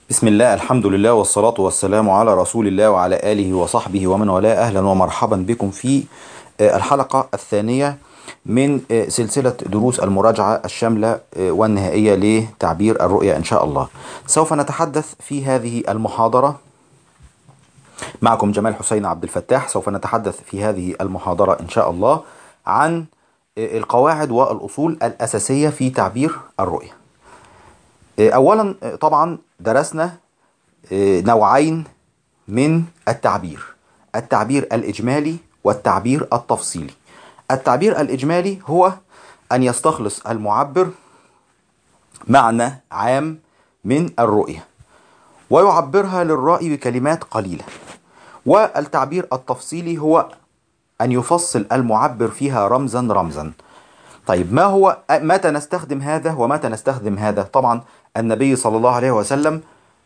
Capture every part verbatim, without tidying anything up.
بسم الله، الحمد لله، والصلاة والسلام على رسول الله وعلى آله وصحبه ومن والاه. أهلا ومرحبا بكم في آه، الحلقة الثانية من آه، سلسلة دروس المراجعة الشاملة آه، والنهائية لتعبير الرؤية إن شاء الله. سوف نتحدث في هذه المحاضرة، معكم جمال حسين عبد الفتاح. سوف نتحدث في هذه المحاضرة إن شاء الله عن آه، القواعد والأصول الأساسية في تعبير الرؤية. آه، أولا آه، طبعا درسنا آه، نوعين من التعبير: التعبير الإجمالي والتعبير التفصيلي. التعبير الإجمالي هو أن يستخلص المعبر معنى عام من الرؤية ويعبرها للرأي بكلمات قليلة، والتعبير التفصيلي هو أن يفصل المعبر فيها رمزا رمزا. طيب، ما هو متى نستخدم هذا ومتى نستخدم هذا؟ طبعا النبي صلى الله عليه وسلم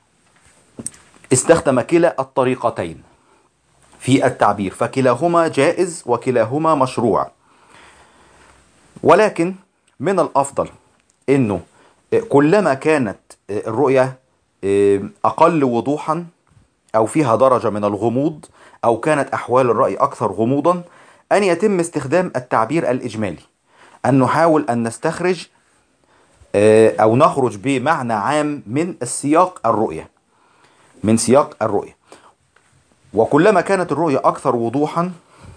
استخدم كلا الطريقتين في التعبير، فكلاهما جائز وكلاهما مشروع. ولكن من الأفضل أنه كلما كانت الرؤية أقل وضوحا أو فيها درجة من الغموض أو كانت أحوال الرأي أكثر غموضا، أن يتم استخدام التعبير الإجمالي، أن نحاول أن نستخرج أو نخرج بمعنى عام من السياق الرؤية من سياق الرؤية. وكلما كانت الرؤية أكثر وضوحا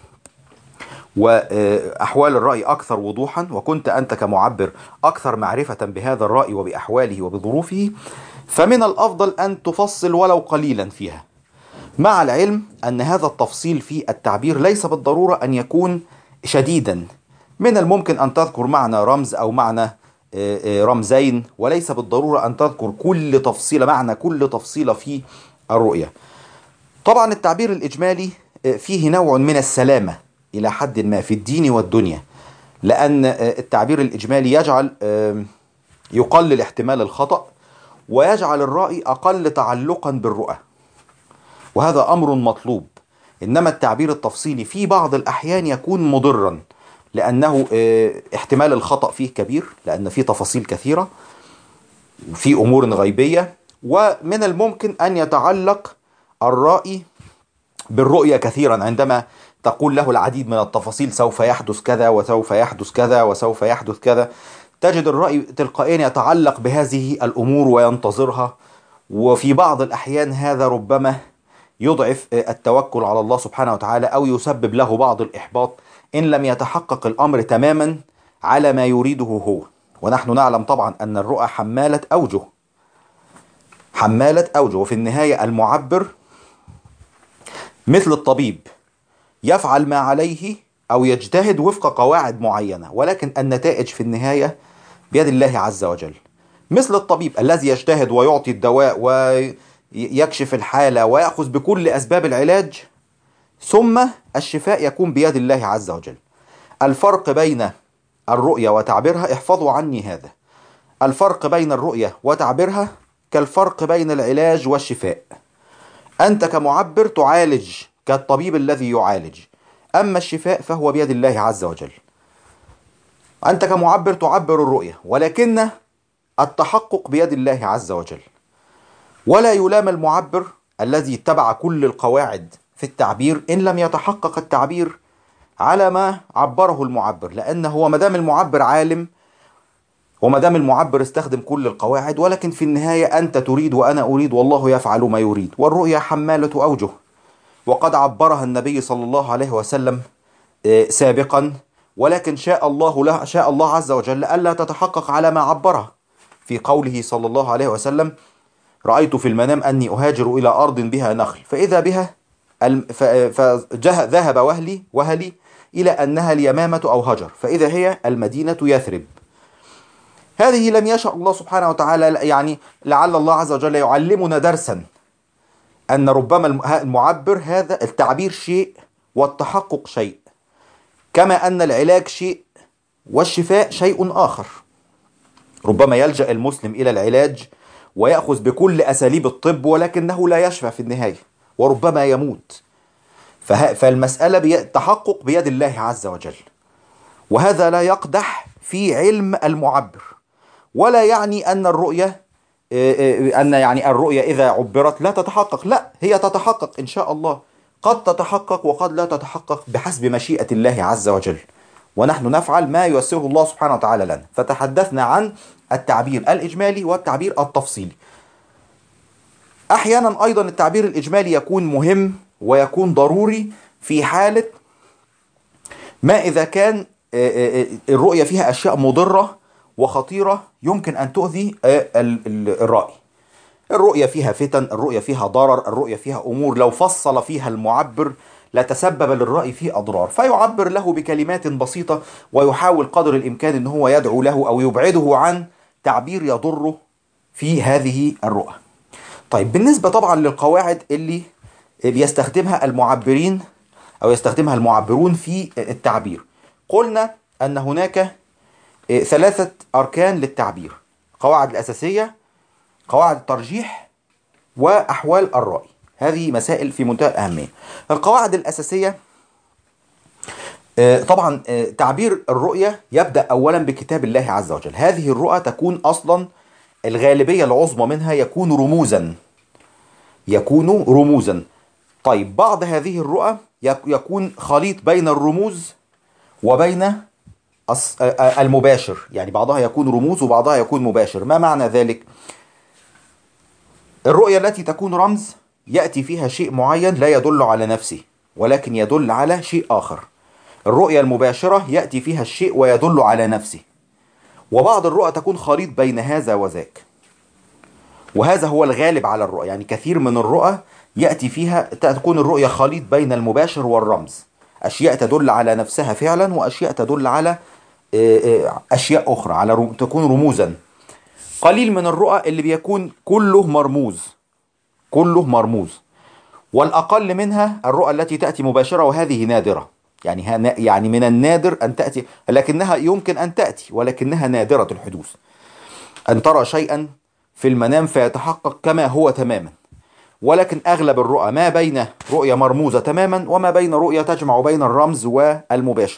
وأحوال الرأي أكثر وضوحا، وكنت أنت كمعبر أكثر معرفة بهذا الرأي وبأحواله وبظروفه، فمن الأفضل أن تفصل ولو قليلا فيها، مع العلم أن هذا التفصيل في التعبير ليس بالضرورة أن يكون شديدا. من الممكن أن تذكر معنى رمز أو معنى رمزين، وليس بالضرورة أن تذكر كل تفصيلة معنى كل تفصيلة في الرؤية. طبعا التعبير الإجمالي فيه نوع من السلامة إلى حد ما في الدين والدنيا، لأن التعبير الإجمالي يجعل يقلل احتمال الخطأ ويجعل الرأي أقل تعلقا بالرؤى، وهذا أمر مطلوب. إنما التعبير التفصيلي في بعض الأحيان يكون مضرا، لأنه احتمال الخطأ فيه كبير، لأن فيه تفاصيل كثيرة وفي أمور غيبية، ومن الممكن أن يتعلق الرأي بالرؤية كثيرا عندما تقول له العديد من التفاصيل: سوف يحدث كذا وسوف يحدث كذا وسوف يحدث كذا. تجد الرأي تلقائيا يتعلق بهذه الأمور وينتظرها، وفي بعض الأحيان هذا ربما يضعف التوكل على الله سبحانه وتعالى أو يسبب له بعض الإحباط إن لم يتحقق الأمر تماما على ما يريده هو. ونحن نعلم طبعا أن الرؤى حمالة أوجه حمالة أوجه وفي النهاية المعبر مثل الطبيب، يفعل ما عليه أو يجتهد وفق قواعد معينة، ولكن النتائج في النهاية بيد الله عز وجل. مثل الطبيب الذي يجتهد ويعطي الدواء ويكشف الحالة ويأخذ بكل أسباب العلاج، ثم الشفاء يكون بيد الله عز وجل. الفرق بين الرؤية وتعبيرها، احفظوا عني هذا، الفرق بين الرؤية وتعبيرها كالفرق بين العلاج والشفاء. أنت كمعبر تعالج كالطبيب الذي يعالج، أما الشفاء فهو بيد الله عز وجل. أنت كمعبر تعبر الرؤية، ولكن التحقق بيد الله عز وجل. ولا يلام المعبر الذي اتبع كل القواعد في التعبير إن لم يتحقق التعبير على ما عبره المعبر، لأنه هو مدام المعبر عالم ومدام المعبر استخدم كل القواعد، ولكن في النهاية أنت تريد وأنا أريد والله يفعل ما يريد، والرؤيا حمالة أوجه، وقد عبرها النبي صلى الله عليه وسلم سابقا، ولكن شاء الله له شاء الله عز وجل ألا تتحقق على ما عبرها في قوله صلى الله عليه وسلم: رأيت في المنام أني أهاجر إلى أرض بها نخل فإذا بها فذهب وهلي وهلي إلى أنها اليمامة أو هجر فإذا هي المدينة يثرب. هذه لم يشاء الله سبحانه وتعالى، يعني لعل الله عز وجل يعلمنا درسا أن ربما المعبر هذا التعبير شيء والتحقق شيء، كما أن العلاج شيء والشفاء شيء آخر. ربما يلجأ المسلم إلى العلاج ويأخذ بكل أساليب الطب، ولكنه لا يشفى في النهاية وربما يموت. فالمسألة التحقق بيد الله عز وجل، وهذا لا يقدح في علم المعبر، ولا يعني أن الرؤية أن يعني الرؤية إذا عبرت لا تتحقق. لا، هي تتحقق إن شاء الله، قد تتحقق وقد لا تتحقق بحسب مشيئة الله عز وجل، ونحن نفعل ما ييسره الله سبحانه وتعالى لنا. فتحدثنا عن التعبير الإجمالي والتعبير التفصيلي. أحيانا أيضا التعبير الإجمالي يكون مهم ويكون ضروري في حالة ما إذا كان الرؤية فيها أشياء مضرة وخطيرة يمكن أن تؤذي الرأي. الرؤية فيها فتن، الرؤية فيها ضرر، الرؤية فيها أمور لو فصل فيها المعبر لتسبب للرأي في أضرار، فيعبر له بكلمات بسيطة ويحاول قدر الإمكان أن هو يدعو له أو يبعده عن تعبير يضره في هذه الرؤى. طيب، بالنسبة طبعا للقواعد اللي بيستخدمها المعبرين أو يستخدمها المعبرون في التعبير، قلنا أن هناك ثلاثة أركان للتعبير: قواعد الأساسية، قواعد الترجيح، وأحوال الرأي. هذه مسائل في منتهى الأهمية. القواعد الأساسية طبعا تعبير الرؤية يبدأ أولا بكتاب الله عز وجل. هذه الرؤى تكون أصلا الغالبية العظمى منها يكون رموزا يكون رموزا طيب، بعض هذه الرؤى يكون خليط بين الرموز وبين المباشر، يعني بعضها يكون رموز وبعضها يكون مباشر. ما معنى ذلك؟ الرؤية التي تكون رمز يأتي فيها شيء معين لا يدل على نفسه ولكن يدل على شيء آخر. الرؤية المباشرة يأتي فيها الشيء ويدل على نفسه. وبعض الرؤى تكون خليط بين هذا وذاك، وهذا هو الغالب على الرؤى. يعني كثير من الرؤى يأتي فيها تكون الرؤية خليط بين المباشر والرمز، أشياء تدل على نفسها فعلا وأشياء تدل على أشياء أخرى، على تكون رموزا. قليل من الرؤى اللي بيكون كله مرموز كله مرموز والأقل منها الرؤى التي تأتي مباشرة، وهذه نادرة. يعني يعني من النادر أن تأتي، لكنها يمكن أن تأتي ولكنها نادرة الحدوث. أن ترى شيئا في المنام فيتحقق كما هو تماما، ولكن أغلب الرؤى ما بين رؤية مرموزة تماما وما بين رؤية تجمع بين الرمز والمباشر.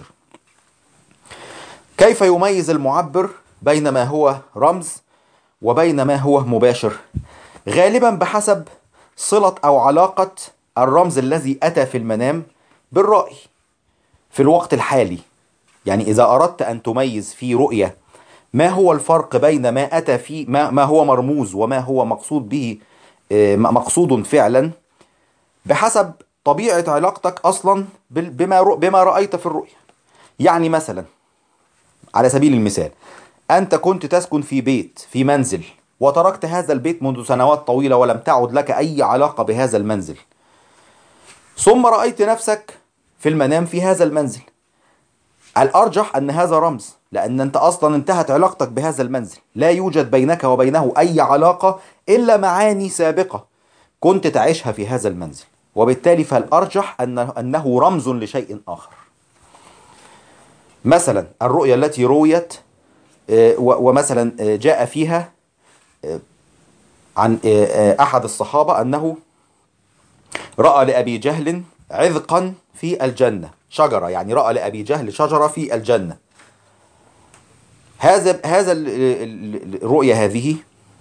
كيف يميز المعبر بين ما هو رمز وبين ما هو مباشر؟ غالبا بحسب صلة أو علاقة الرمز الذي أتى في المنام بالرأي في الوقت الحالي. يعني إذا أردت أن تميز في رؤية ما هو الفرق بين ما أتى في ما, ما هو مرموز وما هو مقصود به مقصود فعلا، بحسب طبيعة علاقتك أصلا بما بما رأيت في الرؤية. يعني مثلا على سبيل المثال، أنت كنت تسكن في بيت في منزل وتركت هذا البيت منذ سنوات طويلة ولم تعد لك أي علاقة بهذا المنزل، ثم رأيت نفسك في المنام في هذا المنزل. الأرجح أن هذا رمز، لأن أنت أصلا انتهت علاقتك بهذا المنزل، لا يوجد بينك وبينه أي علاقة إلا معاني سابقة كنت تعيشها في هذا المنزل، وبالتالي فالأرجح أن أنه رمز لشيء آخر. مثلا الرؤية التي رويت ومثلا جاء فيها عن أحد الصحابة أنه رأى لأبي جهل عذقا في الجنة، شجرة، يعني رأى لأبي جهل شجرة في الجنة. هذا هذا الرؤية هذه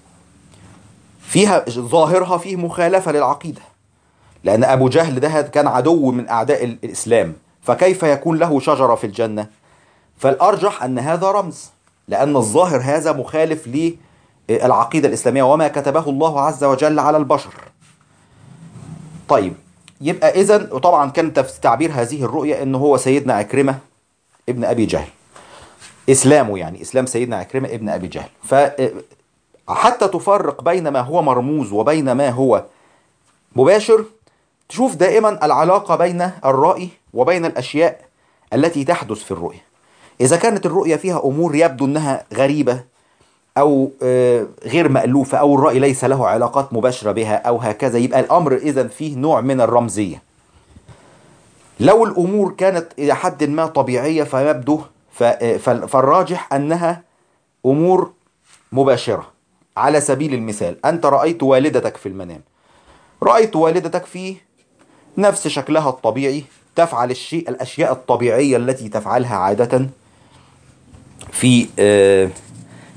فيها ظاهرها فيه مخالفة للعقيدة، لأن أبو جهل ده كان عدو من أعداء الإسلام، فكيف يكون له شجرة في الجنة؟ فالأرجح أن هذا رمز، لأن الظاهر هذا مخالف للعقيدة الإسلامية وما كتبه الله عز وجل على البشر. طيب، يبقى إذن وطبعا كان تعبير هذه الرؤية أنه هو سيدنا عكرمة ابن أبي جهل، إسلامه يعني إسلام سيدنا عكرمة ابن أبي جهل. فحتى تفرق بين ما هو مرموز وبين ما هو مباشر، تشوف دائما العلاقة بين الرأي وبين الأشياء التي تحدث في الرؤية. إذا كانت الرؤية فيها أمور يبدو أنها غريبة أو غير مألوفة أو الرأي ليس له علاقات مباشرة بها أو هكذا، يبقى الأمر إذن فيه نوع من الرمزية. لو الأمور كانت إلى حد ما طبيعية فيبدو فالراجح أنها أمور مباشرة. على سبيل المثال، أنت رأيت والدتك في المنام، رأيت والدتك في نفس شكلها الطبيعي تفعل الشيء الأشياء الطبيعية التي تفعلها عادة في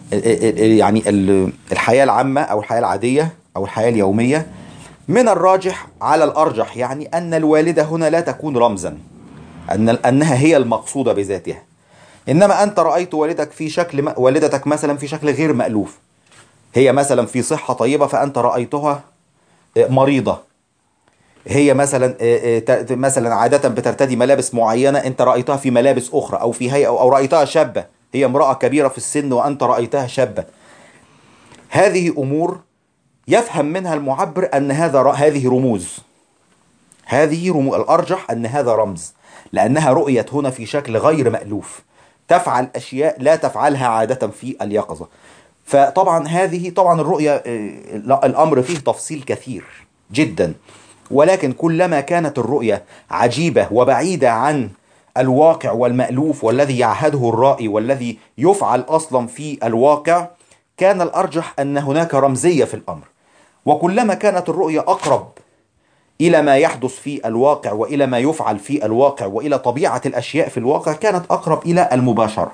يعني الحياة العامة أو الحياة العادية أو الحياة اليومية، من الراجح على الأرجح يعني أن الوالدة هنا لا تكون رمزا، أن أنها هي المقصودة بذاتها. إنما أنت رأيت والدك في شكل والدتك مثلا في شكل غير مألوف، هي مثلا في صحة طيبة فأنت رأيتها مريضة، هي مثلا مثلا عادة بترتدي ملابس معينة أنت رأيتها في ملابس أخرى، أو في هيئة، أو رأيتها شابة، هي امرأة كبيرة في السن وأنت رأيتها شابة. هذه أمور يفهم منها المعبر أن هذا هذه رموز، هذه رموز الأرجح أن هذا رمز، لأنها رؤيت هنا في شكل غير مألوف، تفعل أشياء لا تفعلها عادة في اليقظة. فطبعا هذه طبعا الرؤية الأمر فيه تفصيل كثير جدا، ولكن كلما كانت الرؤية عجيبة وبعيدة عن الواقع والمألوف والذي يعهده الرائي والذي يفعل أصلا في الواقع، كان الأرجح أن هناك رمزية في الأمر. وكلما كانت الرؤية أقرب إلى ما يحدث في الواقع وإلى ما يفعل في الواقع وإلى طبيعة الأشياء في الواقع، كانت أقرب إلى المباشرة.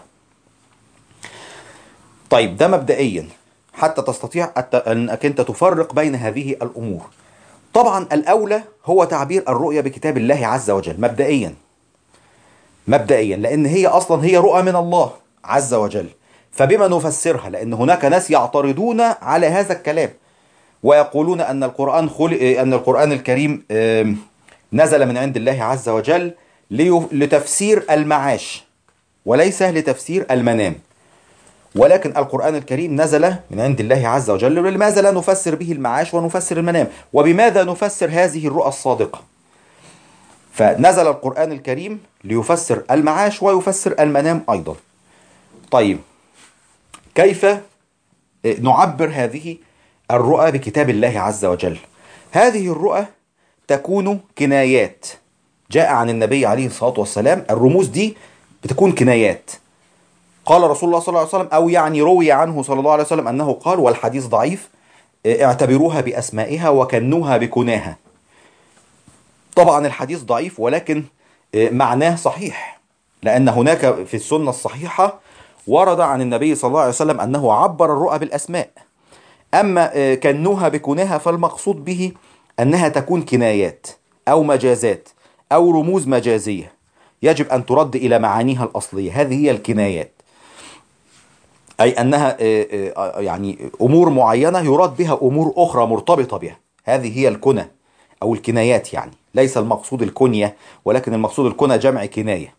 طيب ده مبدئيا حتى تستطيع أنك أنت تفرق بين هذه الأمور. طبعا الأولى هو تعبير الرؤية بكتاب الله عز وجل مبدئيا مبدئيا لأن هي أصلا هي رؤى من الله عز وجل، فبما نفسرها؟ لأن هناك ناس يعترضون على هذا الكلام ويقولون أن القرآن خلق، أن القرآن الكريم نزل من عند الله عز وجل لتفسير المعاش وليس لتفسير المنام، ولكن القرآن الكريم نزل من عند الله عز وجل، لماذا لا نفسر به المعاش ونفسر المنام؟ وبماذا نفسر هذه الرؤى الصادقة؟ فنزل القرآن الكريم ليفسر المعاش ويفسر المنام أيضا. طيب كيف نعبر هذه الرؤى بكتاب الله عز وجل؟ هذه الرؤى تكون كنايات جاء عن النبي عليه الصلاة والسلام، الرموز دي بتكون كنايات. قال رسول الله صلى الله عليه وسلم، أو يعني روي عنه صلى الله عليه وسلم أنه قال، والحديث ضعيف، اعتبروها بأسمائها وكنوها بكناها. طبعا الحديث ضعيف ولكن معناه صحيح، لأن هناك في السنة الصحيحة ورد عن النبي صلى الله عليه وسلم أنه عبر الرؤى بالأسماء. أما كنوها بكناها فالمقصود به أنها تكون كنايات أو مجازات أو رموز مجازية يجب أن ترد إلى معانيها الأصلية، هذه هي الكنايات، أي أنها يعني أمور معينة يراد بها أمور أخرى مرتبطة بها، هذه هي الكنى أو الكنايات. يعني ليس المقصود الكنية، ولكن المقصود الكنى جمع كناية.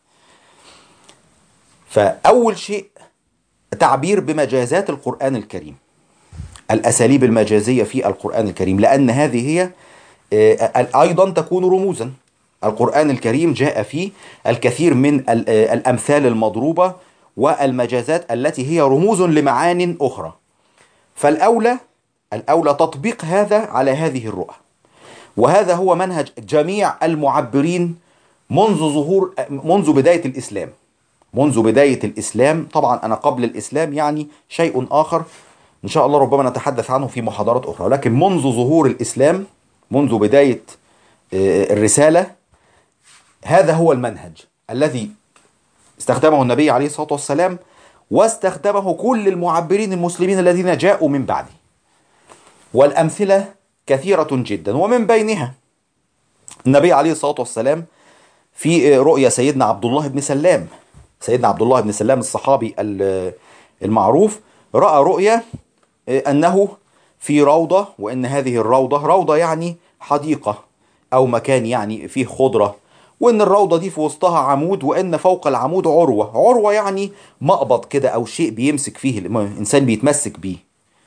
فأول شيء تعبير بمجازات القرآن الكريم، الأساليب المجازية في القرآن الكريم، لأن هذه هي أيضا تكون رموزا. القرآن الكريم جاء فيه الكثير من الأمثال المضروبة والمجازات التي هي رموز لمعان أخرى. فالأولى الأولى تطبيق هذا على هذه الرؤى، وهذا هو منهج جميع المعبرين منذ ظهور منذ بداية الإسلام. منذ بداية الإسلام، طبعا أنا قبل الإسلام يعني شيء آخر إن شاء الله ربما نتحدث عنه في محاضرات أخرى، لكن منذ ظهور الإسلام، منذ بداية الرسالة، هذا هو المنهج الذي استخدمه النبي عليه الصلاة والسلام، واستخدمه كل المعبرين المسلمين الذين جاءوا من بعده. والأمثلة كثيرة جدا، ومن بينها النبي عليه الصلاة والسلام في رؤيا سيدنا عبد الله بن سلام. سيدنا عبد الله بن سلام الصحابي المعروف رأى رؤيا أنه في روضة، وأن هذه الروضة روضة يعني حديقة أو مكان يعني فيه خضرة، وأن الروضة دي في وسطها عمود، وأن فوق العمود عروة. عروة يعني مقبض كده أو شيء بيمسك فيه الإنسان، بيتمسك بيه.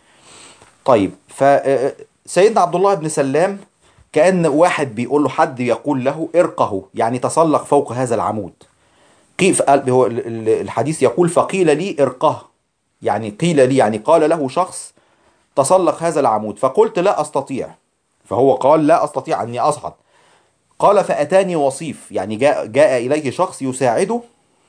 طيب فسيدنا عبد الله بن سلام كأن واحد بيقول له، حد يقول له ارقه، يعني تسلق فوق هذا العمود. كيف؟ هو الحديث يقول فقيل لي ارقه، يعني قيل لي يعني قال له شخص تسلق هذا العمود، فقلت لا أستطيع، فهو قال لا أستطيع أني أصعد. قال فأتاني وصيف، يعني جاء, جاء إليه شخص يساعده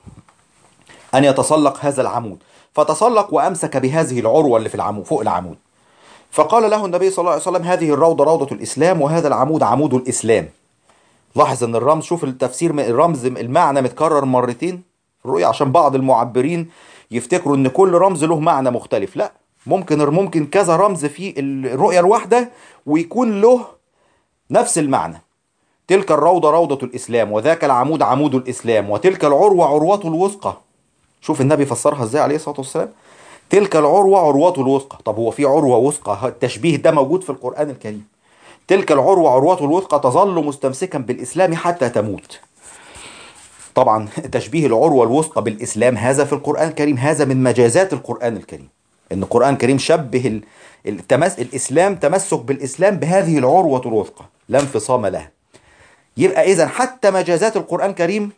أن يتسلق هذا العمود، فتسلق وأمسك بهذه العروة اللي في العمود فوق العمود. فقال له النبي صلى الله عليه وسلم هذه الروضة روضة الإسلام، وهذا العمود عمود الإسلام. لاحظ أن الرمز، شوف التفسير، الرمز المعنى متكرر مرتين في الرؤيا، عشان بعض المعبرين يفتكروا ان كل رمز له معنى مختلف. لا، ممكن ممكن كذا رمز في الرؤية الواحدة ويكون له نفس المعنى. تلك الروضة روضة الإسلام، وذاك العمود عمود الإسلام، وتلك العروة عروة الوثقى. شوف النبي فسرها ازاي عليه الصلاة والسلام، تلك العروة عروة الوثقى. طب هو في عروة وثقى؟ التشبيه ده موجود في القرآن الكريم. تلك العروة عروة الوثقى تظل مستمسكا بالإسلام حتى تموت. طبعا تشبيه العروة الوثقى بالإسلام هذا في القرآن الكريم، هذا من مجازات القرآن الكريم، ان القرآن الكريم شبه التمس الإسلام، تمسك بالإسلام بهذه العروة الوثقى لا انفصام لها. يبقى إذا حتى مجازات القرآن الكريم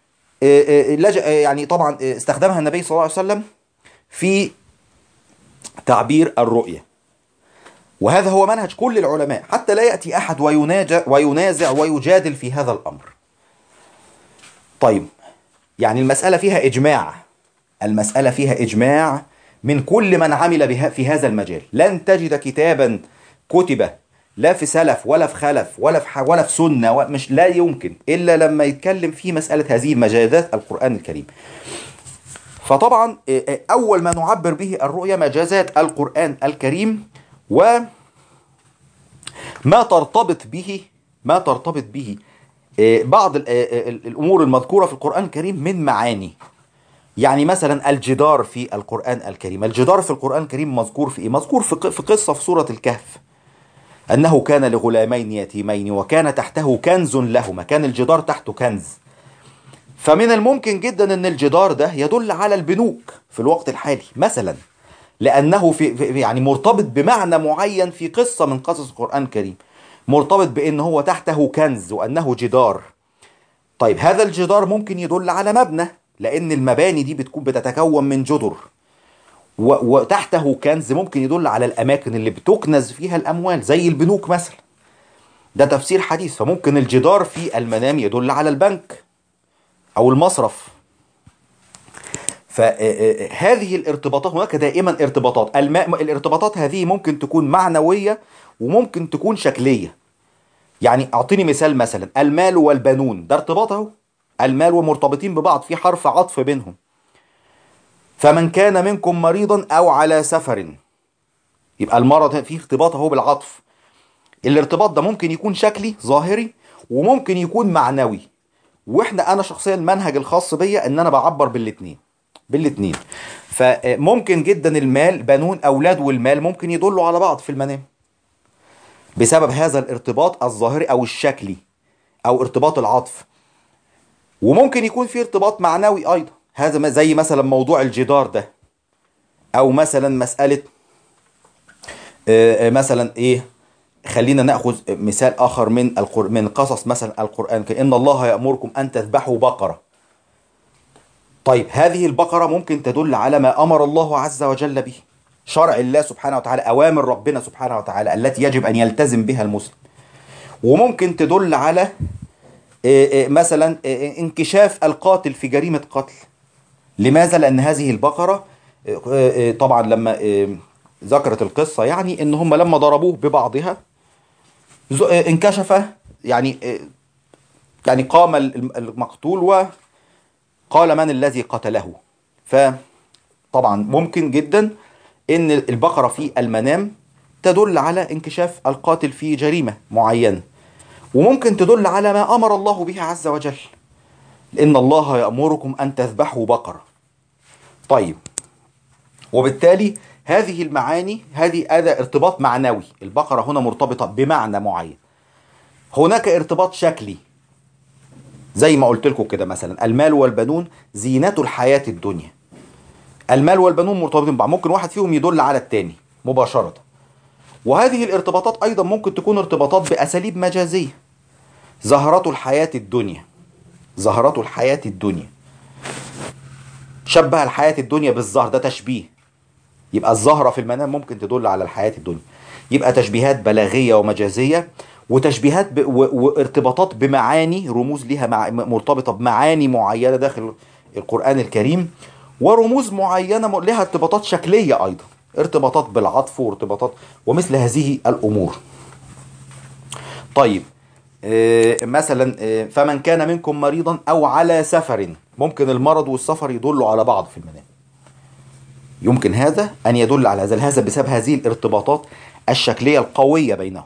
يعني طبعا استخدمها النبي صلى الله عليه وسلم في تعبير الرؤية، وهذا هو منهج كل العلماء، حتى لا يأتي أحد وينازع ويجادل في هذا الأمر. طيب، يعني المسألة فيها إجماع، المسألة فيها إجماع من كل من عمل بها في هذا المجال. لن تجد كتابا كتب لا في سلف ولا في خلف ولا في ولا في سنة، مش لا يمكن إلا لما يتكلم في مسألة هذه مجازات القرآن الكريم. فطبعا أول ما نعبر به الرؤية مجازات القرآن الكريم، وما ترتبط به ما ترتبط به بعض الأمور المذكورة في القرآن الكريم من معاني. يعني مثلا الجدار في القرآن الكريم، الجدار في القرآن الكريم مذكور في إيه؟ مذكور في قصة في سورة الكهف، أنه كان لغلامين يتيمين وكان تحته كنز لهما، كان الجدار تحته كنز. فمن الممكن جدا أن الجدار ده يدل على البنوك في الوقت الحالي مثلا، لأنه في يعني مرتبط بمعنى معين في قصة من قصص القرآن الكريم، مرتبط بأنه هو تحته كنز وأنه جدار. طيب هذا الجدار ممكن يدل على مبنى، لأن المباني دي بتكون بتتكون من جدر، وتحته كنز ممكن يدل على الأماكن اللي بتكنز فيها الأموال زي البنوك مثلا. ده تفسير حديث. فممكن الجدار في المنام يدل على البنك أو المصرف. فهذه الارتباطات، هناك دائما ارتباطات، الارتباطات هذه ممكن تكون معنوية وممكن تكون شكلية. يعني أعطيني مثال، مثلا المال والبنون، ده ارتباط اهو، المال ومرتبطين ببعض في حرف عطف بينهم. فمن كان منكم مريضا أو على سفر، يبقى المرض فيه ارتباط اهو بالعطف. الارتباط ده ممكن يكون شكلي ظاهري وممكن يكون معنوي، واحنا انا شخصيا المنهج الخاص بيا ان انا بعبر بالاثنين بالاثنين. فممكن جدا المال، بنون اولاد والمال ممكن يدلوا على بعض في المنام بسبب هذا الارتباط الظاهري او الشكلي او ارتباط العطف. وممكن يكون في ارتباط معنوي ايضا، هذا زي مثلا موضوع الجدار ده، او مثلا مسألة مثلا ايه، خلينا ناخذ مثال اخر من القر... من قصص مثلا القرآن، كأن الله يأمركم ان تذبحوا بقرة. طيب هذه البقرة ممكن تدل على ما امر الله عز وجل به، شرع الله سبحانه وتعالى، اوامر ربنا سبحانه وتعالى التي يجب ان يلتزم بها المسلم. وممكن تدل على مثلا انكشاف القاتل في جريمة قتل. لماذا؟ لأن هذه البقرة طبعا لما ذكرت القصة يعني ان هم لما ضربوه ببعضها انكشف، يعني يعني قام المقتول وقال من الذي قتله. فطبعا ممكن جدا ان البقرة في المنام تدل على انكشاف القاتل في جريمة معينة، وممكن تدل على ما أمر الله به عز وجل، إن الله يأمركم أن تذبحوا بقرة. طيب، وبالتالي هذه المعاني، هذه هذا ارتباط معنوي، البقرة هنا مرتبطة بمعنى معين. هناك ارتباط شكلي زي ما قلت لكم كده، مثلا المال والبنون زينة الحياة الدنيا. المال والبنون مرتبطين ببعض، ممكن واحد فيهم يدل على الثاني مباشرة. وهذه الارتباطات أيضا ممكن تكون ارتباطات بأساليب مجازية. زهرة الحياة الدنيا، زهرة الحياة الدنيا، شبه الحياة الدنيا بالزهر، ده تشبيه. يبقى الزهرة في المنام ممكن تدل على الحياة الدنيا. يبقى تشبيهات بلاغية ومجازية، وتشبيهات ب... و... وارتباطات بمعاني، رموز لها مع... مرتبطة بمعاني معينة داخل القرآن الكريم، ورموز معينة لها ارتباطات شكلية أيضا، ارتباطات بالعطف وارتباطات ومثل هذه الأمور. طيب مثلا فمن كان منكم مريضا أو على سفر، ممكن المرض والسفر يدلوا على بعض في المنام. يمكن هذا أن يدل على هذا هذا بسبب هذه الارتباطات الشكلية القوية بينهم.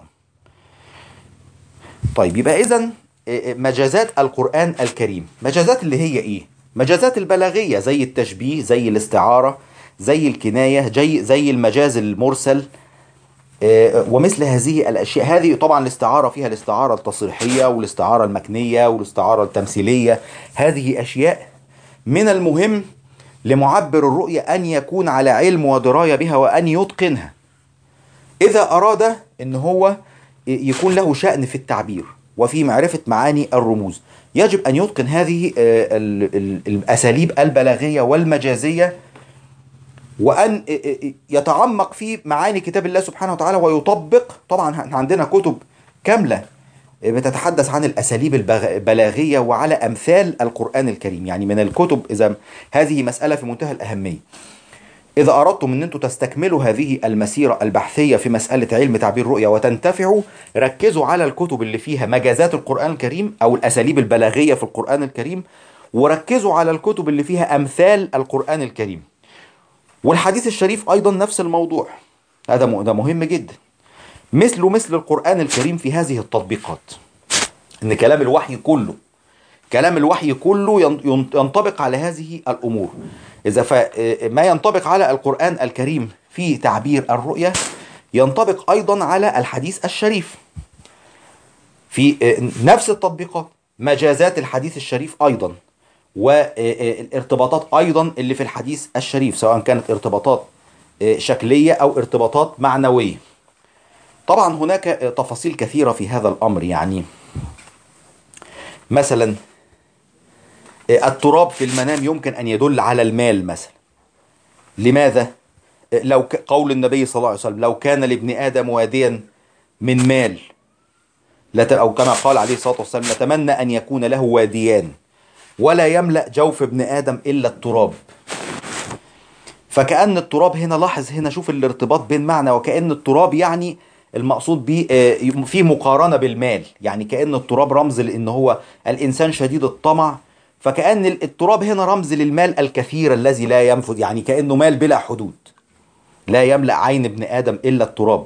طيب يبقى إذن مجازات القرآن الكريم، مجازات اللي هي إيه؟ مجازات البلاغية زي التشبيه، زي الاستعارة، زي الكناية، زي زي المجاز المرسل ومثل هذه الأشياء. هذه طبعا الاستعارة فيها الاستعارة التصريحية والاستعارة المكنية والاستعارة التمثيلية. هذه أشياء من المهم لمعبر الرؤية أن يكون على علم ودراية بها وأن يتقنها إذا أراد أن هو يكون له شأن في التعبير وفي معرفة معاني الرموز. يجب أن يتقن هذه الأساليب البلاغية والمجازية، وأن يتعمق في معاني كتاب الله سبحانه وتعالى ويطبق. طبعا عندنا كتب كاملة بتتحدث عن الأساليب البلاغية وعلى أمثال القرآن الكريم، يعني من الكتب. إذا هذه مسألة في منتهى الأهمية، إذا أردتم أن أنتم تستكملوا هذه المسيرة البحثية في مسألة علم تعبير الرؤية وتنتفعوا، ركزوا على الكتب اللي فيها مجازات القرآن الكريم أو الأساليب البلاغية في القرآن الكريم، وركزوا على الكتب اللي فيها أمثال القرآن الكريم. والحديث الشريف أيضا نفس الموضوع، هذا ده مهم جدا. مثل مثل القرآن الكريم في هذه التطبيقات، إن كلام الوحي كله كلام الوحي كله ينطبق على هذه الأمور. إذا ما ينطبق على القرآن الكريم في تعبير الرؤية ينطبق أيضا على الحديث الشريف في نفس التطبيقات. مجازات الحديث الشريف أيضا والارتباطات أيضا اللي في الحديث الشريف، سواء كانت ارتباطات شكلية أو ارتباطات معنوية. طبعا هناك تفاصيل كثيرة في هذا الأمر، يعني مثلا التراب في المنام يمكن أن يدل على المال مثلا. لماذا؟ لو قول النبي صلى الله عليه وسلم: لو كان لابن آدم واديا من مال، أو كما قال عليه الصلاة والسلام: نتمنى أن يكون له واديان ولا يملأ جوف ابن آدم إلا التراب. فكأن التراب هنا، لاحظ هنا، شوف الارتباط بين معنى، وكأن التراب يعني المقصود به في مقارنة بالمال، يعني كأن التراب رمز لأن هو الإنسان شديد الطمع، فكأن التراب هنا رمز للمال الكثير الذي لا ينفذ، يعني كأنه مال بلا حدود، لا يملأ عين ابن آدم إلا التراب.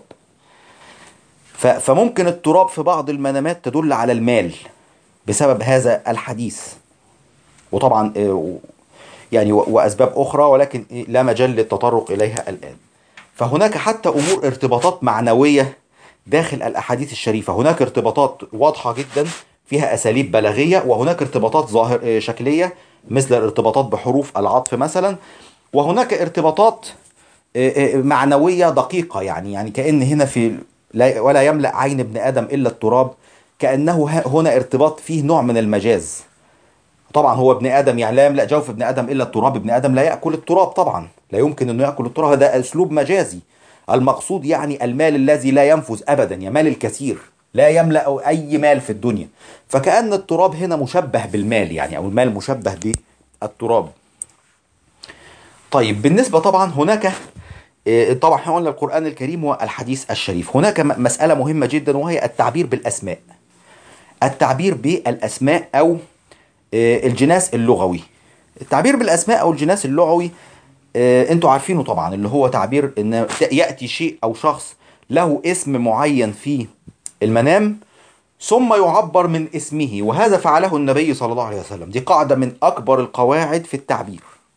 فممكن التراب في بعض المنامات تدل على المال بسبب هذا الحديث، وطبعا يعني وأسباب أخرى، ولكن لا مجال للتطرق إليها الآن. فهناك حتى أمور ارتباطات معنوية داخل الأحاديث الشريفة. هناك ارتباطات واضحة جدا فيها أساليب بلاغية، وهناك ارتباطات ظاهر شكلية مثل الارتباطات بحروف العطف مثلا، وهناك ارتباطات معنوية دقيقة، يعني يعني كأن هنا في ولا يملأ عين ابن آدم إلا التراب، كأنه هنا ارتباط فيه نوع من المجاز. طبعا هو ابن آدم، يعني لا يملأ جوف ابن آدم إلا التراب، ابن آدم لا يأكل التراب، طبعا لا يمكن أنه يأكل التراب، هذا أسلوب مجازي. المقصود يعني المال الذي لا ينفذ أبدا، يا مال الكثير لا يملأ أي مال في الدنيا. فكأن التراب هنا مشبه بالمال، يعني أو المال مشبه بالتراب. طيب بالنسبة طبعا هناك طبعا احنا قلنا القرآن الكريم والحديث الشريف، هناك مسألة مهمة جدا وهي التعبير بالأسماء. التعبير بالأسماء أو الجناس اللغوي. التعبير بالأسماء أو الجناس اللغوي انتوا عارفينه طبعا، اللي هو تعبير ان يأتي شيء أو شخص له اسم معين في المنام ثم يعبر من اسمه، وهذا فعله النبي صلى الله عليه وسلم. دي قاعدة من أكبر القواعد في التعبير،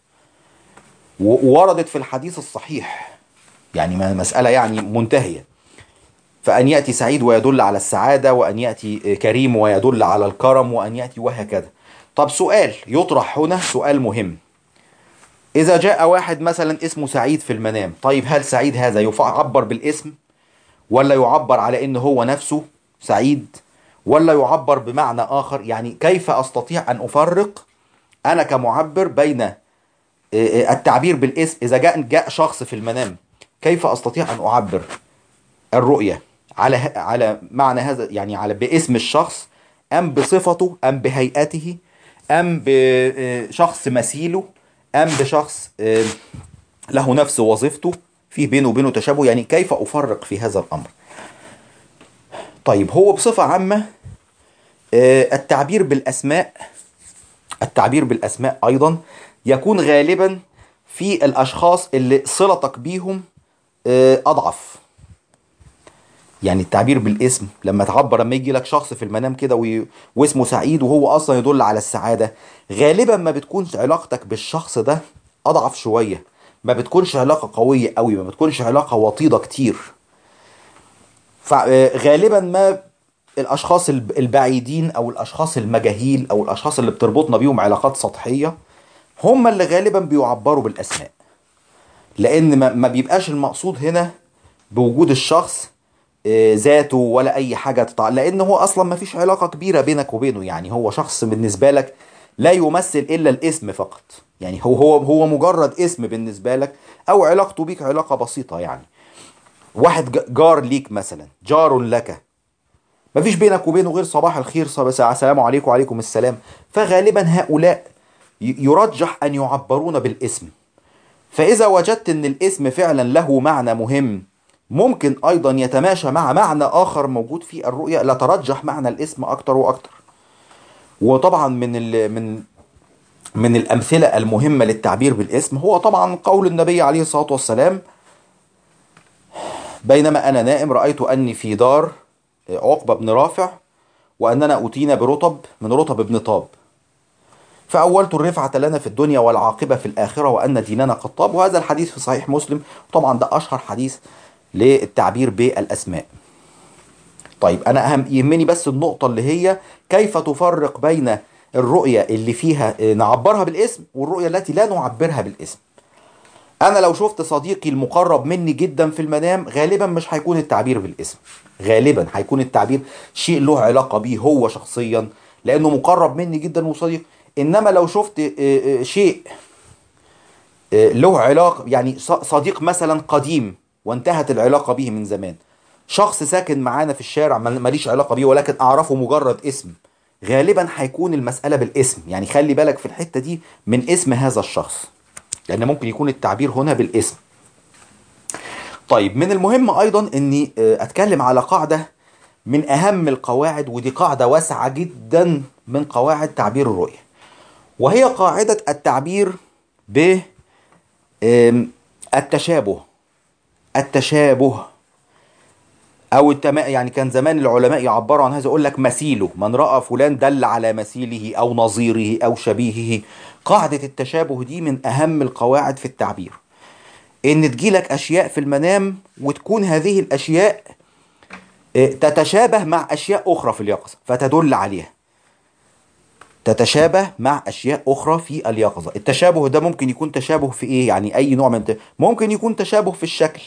ووردت في الحديث الصحيح، يعني مسألة يعني منتهية. فأن يأتي سعيد ويدل على السعادة، وأن يأتي كريم ويدل على الكرم، وأن يأتي وهكذا. طب سؤال يطرح هنا، سؤال مهم: إذا جاء واحد مثلا اسمه سعيد في المنام، طيب هل سعيد هذا يعبر بالاسم، ولا يعبر على إن هو نفسه سعيد، ولا يعبر بمعنى آخر؟ يعني كيف أستطيع أن أفرق أنا كمعبر بين التعبير بالاسم؟ إذا جاء جاء شخص في المنام، كيف أستطيع أن أعبر الرؤية على على معنى هذا، يعني على باسم الشخص، أم بصفته، أم بهيئته، أم بشخص مثيله، أم بشخص له نفس وظيفته، في بينه وبينه تشابه؟ يعني كيف أفرق في هذا الأمر؟ طيب هو بصفة عامة التعبير بالأسماء التعبير بالأسماء أيضا يكون غالبا في الاشخاص اللي صلتك بيهم آه، اضعف. يعني التعبير بالاسم لما تعبر، لما يجي لك شخص في المنام كده وي... واسمه سعيد وهو اصلا يدل على السعادة، غالبا ما بتكونش علاقتك بالشخص ده اضعف شوية، ما بتكونش علاقة قوية قوي، ما بتكونش علاقة وطيدة كتير. فغالبا ما الاشخاص الب- البعيدين او الاشخاص المجاهيل او الاشخاص اللي بتربطنا بيهم علاقات سطحية هم اللي غالبا بيعبروا بالاسماء، لان ما ما بيبقاش المقصود هنا بوجود الشخص آه، ذاته ولا اي حاجه تطع، لان هو اصلا ما فيش علاقه كبيره بينك وبينه. يعني هو شخص بالنسبه لك لا يمثل الا الاسم فقط. يعني هو هو هو مجرد اسم بالنسبه لك، او علاقته بيك علاقه بسيطه. يعني واحد ج- جار ليك مثلا، جار لك، ما فيش بينك وبينه غير صباح الخير، صباح السلام عليكم وعليكم السلام. فغالبا هؤلاء ي- يرجح ان يعبرون بالاسم. فإذا وجدت إن الاسم فعلا له معنى مهم، ممكن أيضا يتماشى مع معنى آخر موجود في الرؤية، لا ترجح معنى الاسم أكتر وأكتر. وطبعا من ال من من الأمثلة المهمة للتعبير بالاسم هو طبعا قول النبي عليه الصلاة والسلام: بينما أنا نائم رأيت أني في دار عقبة بن رافع، وأننا أتينا برطب من رطب ابن طاب، فأولت الرفعة لنا في الدنيا والعاقبة في الآخرة، وأن ديننا قد طاب. وهذا الحديث في صحيح مسلم. طبعا ده أشهر حديث للتعبير بالأسماء. طيب أنا أهم يهمني بس النقطة اللي هي كيف تفرق بين الرؤية اللي فيها آه، نعبرها بالاسم والرؤية التي لا نعبرها بالاسم. أنا لو شفت صديقي المقرب مني جدا في المنام، غالبا مش هيكون التعبير بالاسم، غالبا هيكون التعبير شيء له علاقة بيه هو شخصيا، لأنه مقرب مني جدا وصديق. إنما لو شفت آه، آه، شيء آه، له علاقة، يعني ص- صديق مثلا قديم وانتهت العلاقة به من زمان، شخص ساكن معانا في الشارع مال- ماليش علاقة بيه ولكن أعرفه مجرد اسم، غالبا هيكون المسألة بالاسم. يعني خلي بالك في الحتة دي من اسم هذا الشخص، لأن ممكن يكون التعبير هنا بالاسم. طيب من المهم أيضا أني آه، أتكلم على قاعدة من أهم القواعد، ودي قاعدة واسعة جدا من قواعد تعبير الرؤية، وهي قاعدة التعبير ب آم، التشابه. التشابه او التما... يعني كان زمان العلماء يعبروا عن هذا، يقول لك مثيله، من رأى فلان دل على مثيله او نظيره او شبيهه. قاعدة التشابه دي من اهم القواعد في التعبير، ان تجيلك اشياء في المنام وتكون هذه الاشياء آه، تتشابه مع اشياء اخرى في اليقظة فتدل عليها، تتشابه مع اشياء اخرى في اليقظة. التشابه ده ممكن يكون تشابه في ايه؟ يعني اي نوع من الت- ممكن يكون تشابه في الشكل.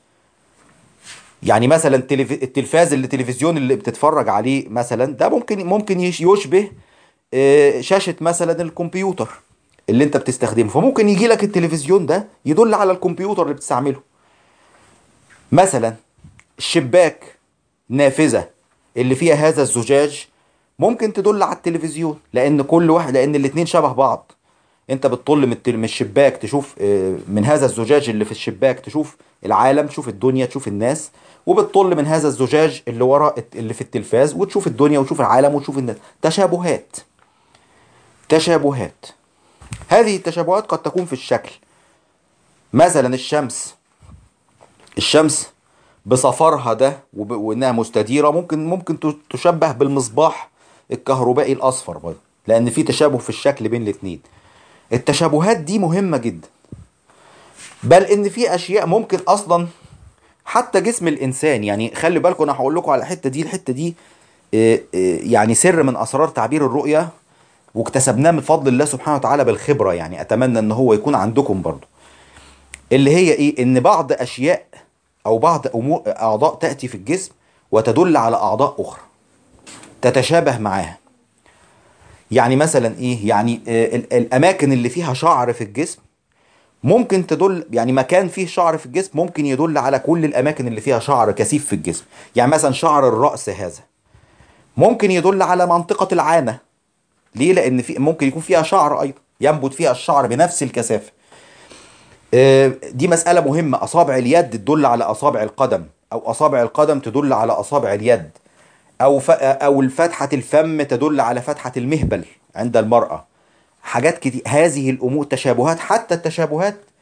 يعني مثلا التلف- التلفاز اللي التلفزيون اللي بتتفرج عليه مثلا، ده ممكن ممكن يش- يشبه آه، شاشة مثلا الكمبيوتر اللي انت بتستخدمه، فممكن يجي لك التلفزيون ده يدل على الكمبيوتر اللي بتستعمله. مثلا الشباك، نافذة اللي فيها هذا الزجاج، ممكن تدل على التلفزيون، لان كل واحد، لان الاتنين شبه بعض. انت بتطل من التل- من الشباك تشوف آه، من هذا الزجاج اللي في الشباك تشوف العالم، تشوف الدنيا، تشوف الناس. وبتطل من هذا الزجاج اللي ورا الت- اللي في التلفاز وتشوف الدنيا وتشوف العالم وتشوف الناس. تشابهات. تشابهات. هذه التشابهات قد تكون في الشكل. مثلا الشمس، الشمس بصفرها ده وب- وانها مستديره، ممكن ممكن ت- تشبه بالمصباح الكهربائي الاصفر برضه، لان في تشابه في الشكل بين الاثنين. التشابهات دي مهمه جدا، بل ان في اشياء ممكن اصلا حتى جسم الانسان. يعني خلي بالكم، انا هقول لكم على الحته دي، الحته دي آه، آه، يعني سر من اسرار تعبير الرؤيه، واكتسبناه من فضل الله سبحانه وتعالى بالخبره. يعني اتمنى ان هو يكون عندكم برضو، اللي هي ايه؟ ان بعض اشياء او بعض امور اعضاء تاتي في الجسم وتدل على اعضاء اخرى تتشابه معاها. يعني مثلا ايه؟ يعني آه، ال- الاماكن اللي فيها شعر في الجسم ممكن تدل، يعني مكان فيه شعر في الجسم ممكن يدل على كل الاماكن اللي فيها شعر كثيف في الجسم. يعني مثلا شعر الراس هذا ممكن يدل على منطقة العانة. ليه؟ لأن في ممكن يكون فيها شعر أيضا، ينبت فيها الشعر بنفس الكثافة. آه، دي مسألة مهمة. أصابع اليد تدل على أصابع القدم، أو أصابع القدم تدل على أصابع اليد، أو ف... أو فتحة الفم تدل على فتحة المهبل عند المرأة. حاجات كتير، هذه الأمور تشابهات. حتى التشابهات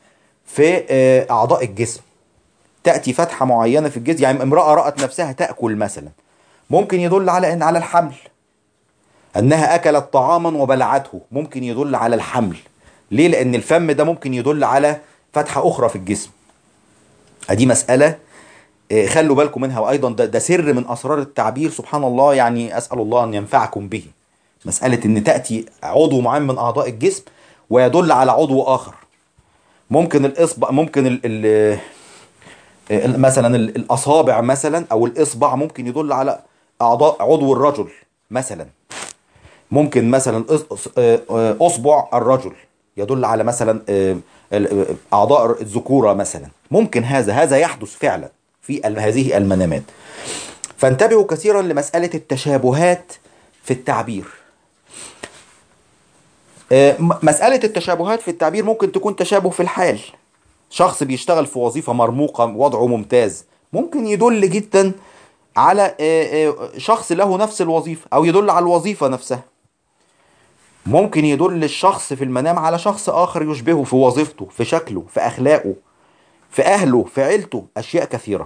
في آه، أعضاء الجسم. تأتي فتحة معينة في الجسم، يعني امرأة رأت نفسها تأكل مثلا، ممكن يدل على أن على الحمل. أنها أكلت طعاما وبلعته ممكن يدل على الحمل. ليه؟ لأن الفم ده ممكن يدل على فتحة أخرى في الجسم. أدي مسألة آه، خلوا بالكم منها. وأيضا ده, ده سر من أسرار التعبير سبحان الله، يعني أسأل الله أن ينفعكم به. مسألة أن تأتي عضو معين من أعضاء الجسم ويدل على عضو آخر. ممكن الإصبع، ممكن ال ال ال- مثلا ال- الأصابع مثلا أو الإصبع ممكن يدل على أعضاء عضو الرجل مثلا. ممكن مثلا أص- أص- آه، آه، أصبع الرجل يدل على مثلا آه، ال- آه، أعضاء الذكورة مثلا. ممكن هذا هذا يحدث فعلا في ال- هذه المنامات. فانتبهوا كثيرا لمسألة التشابهات في التعبير. آه، م- مسألة التشابهات في التعبير ممكن تكون تشابه في الحال. شخص بيشتغل في وظيفة مرموقة وضعه ممتاز، ممكن يدل جدا على آه، آه، شخص له نفس الوظيفة، أو يدل على الوظيفة نفسها. ممكن يدل الشخص في المنام على شخص آخر يشبهه في وظيفته، في شكله، في أخلاقه، في أهله، في عيلته، أشياء كثيرة.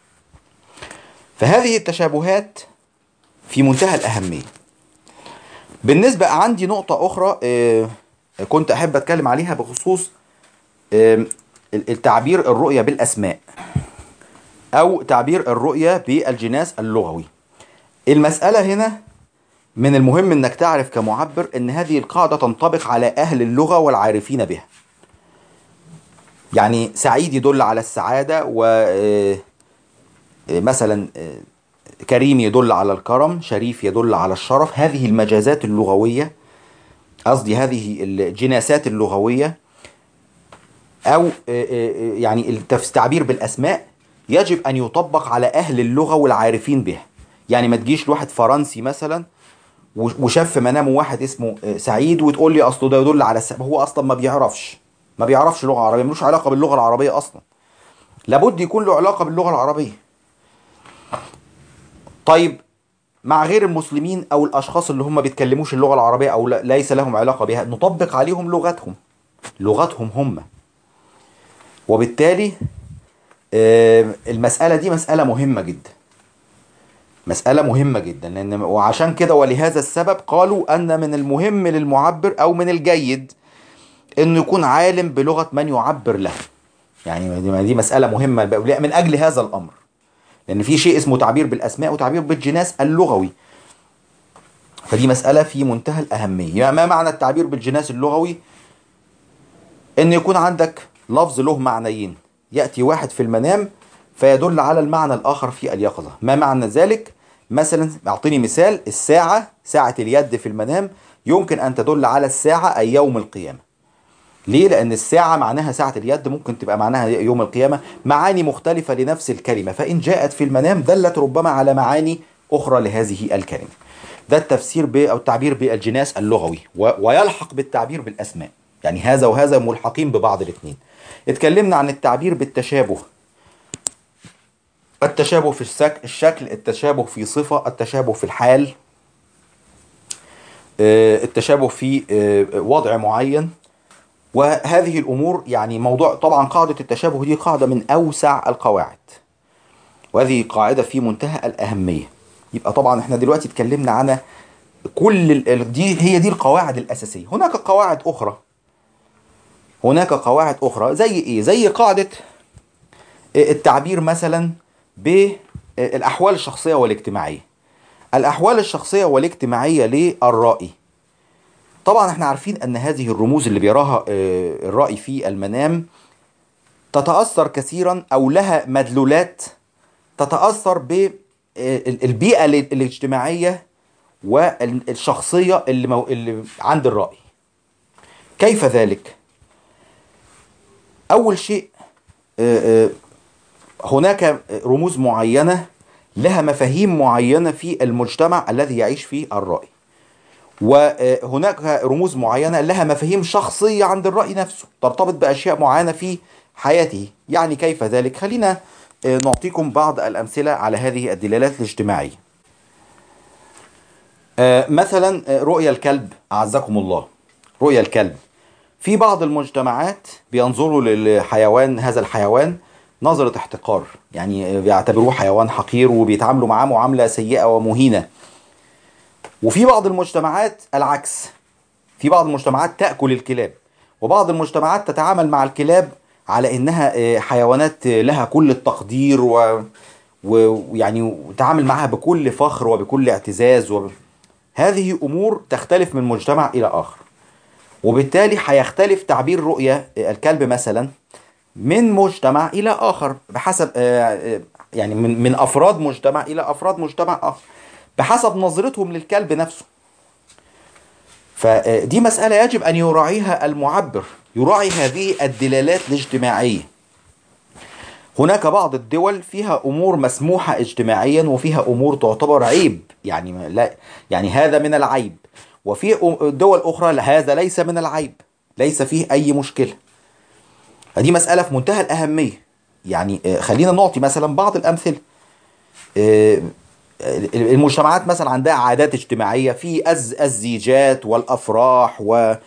فهذه التشابهات في منتهى الأهمية. بالنسبة عندي نقطة أخرى آه، كنت أحب أتكلم عليها بخصوص آه، التعبير الرؤية بالأسماء، أو تعبير الرؤية بالجناس اللغوي. المسألة هنا من المهم أنك تعرف كمعبر أن هذه القاعدة تنطبق على أهل اللغة والعارفين بها. يعني سعيد يدل على السعادة، ومثلا كريم يدل على الكرم، شريف يدل على الشرف. هذه المجازات اللغوية، قصدي هذه الجناسات اللغوية، أو آه، آه، يعني التعبير بالأسماء يجب أن يطبق على أهل اللغة والعارفين بها. يعني ما تجيش لواحد فرنسي مثلا وشاف في منامه واحد اسمه آه، سعيد وتقول لي أصله ده يدل على السعادة. هو أصلا ما بيعرفش ما بيعرفش لغة عربية، ملوش علاقة باللغة العربية أصلا. لابد يكون له علاقة باللغة العربية. طيب، مع غير المسلمين أو الأشخاص اللي هم بيتكلموش اللغة العربية أو لا- ليس لهم علاقة بها، نطبق عليهم لغتهم لغتهم هم. وبالتالي آه، المسألة دي مسألة مهمة جدا. مسألة مهمة جدا، لأن وعشان كده ولهذا السبب قالوا أن من المهم للمعبر أو من الجيد أنه يكون عالم بلغة من يعبر له. يعني دي دي مسألة مهمة من أجل هذا الأمر. لأن في شيء اسمه تعبير بالأسماء وتعبير بالجناس اللغوي. فدي مسألة في منتهى الأهمية. يعني ما معنى التعبير بالجناس اللغوي؟ أن يكون عندك لفظ له معنيين، يأتي واحد في المنام فيدل على المعنى الآخر في اليقظة. ما معنى ذلك؟ مثلا أعطيني مثال. الساعة، ساعة اليد في المنام يمكن أن تدل على الساعة أي يوم القيامة. ليه؟ لأن الساعة معناها ساعة اليد، ممكن تبقى معناها يوم القيامة. معاني مختلفة لنفس الكلمة، فإن جاءت في المنام دلت ربما على معاني أخرى لهذه الكلمة. ده التفسير ب أو التعبير بالجناس اللغوي، و... ويلحق بالتعبير بالأسماء. يعني هذا وهذا ملحقين ببعض الاثنين. اتكلمنا عن التعبير بالتشابه. التشابه في السك... الشكل، التشابه في صفة، التشابه في الحال، آه، التشابه في آه، وضع معين. وهذه الأمور يعني موضوع. طبعا قاعدة التشابه دي قاعدة من أوسع القواعد، وهذه قاعدة في منتهى الأهمية. يبقى طبعا احنا دلوقتي اتكلمنا عن كل ال- دي هي دي القواعد الأساسية. هناك قواعد أخرى هناك قواعد أخرى زي إيه؟ زي قاعدة التعبير مثلا بالأحوال الشخصية والاجتماعية. الأحوال الشخصية والاجتماعية للرائي. طبعا احنا عارفين أن هذه الرموز اللي بيراها آه، الرائي في المنام تتأثر كثيرا أو لها مدلولات تتأثر بالبيئة الاجتماعية والشخصية اللي, مو... اللي عند الرائي. كيف ذلك؟ أول شيء آه، آه، هناك رموز معينة لها مفاهيم معينة في المجتمع الذي يعيش فيه الرائي، وهناك رموز معينة لها مفاهيم شخصية عند الرائي نفسه، ترتبط بأشياء معينة في حياته. يعني كيف ذلك؟ خلينا آه، نعطيكم بعض الأمثلة على هذه الدلالات الاجتماعية. آه، مثلا آه، رؤيا الكلب، أعزكم الله. رؤيا الكلب في بعض المجتمعات بينظروا للحيوان، هذا الحيوان، نظرة احتقار، يعني بيعتبروه حيوان حقير وبيتعاملوا معاه معاملة سيئة ومهينة. وفي بعض المجتمعات العكس، في بعض المجتمعات تأكل الكلاب، وبعض المجتمعات تتعامل مع الكلاب على إنها حيوانات لها كل التقدير و ويعني وتعامل معها بكل فخر وبكل اعتزاز و... هذه أمور تختلف من مجتمع إلى آخر، وبالتالي هيختلف تعبير رؤية الكلب مثلا من مجتمع إلى آخر بحسب يعني من من أفراد مجتمع إلى أفراد مجتمع آخر بحسب نظرتهم للكلب نفسه. فدي مسألة يجب أن يراعيها المعبر، يراعي هذه الدلالات الاجتماعية. هناك بعض الدول فيها أمور مسموحة اجتماعيا وفيها أمور تعتبر عيب، يعني لا يعني هذا من العيب، وفي دول أخرى هذا ليس من العيب، ليس فيه أي مشكلة. هذه مسألة في منتهى الأهمية. يعني خلينا نعطي مثلا بعض الأمثلة. المجتمعات مثلا عندها عادات اجتماعية في الزيجات والأفراح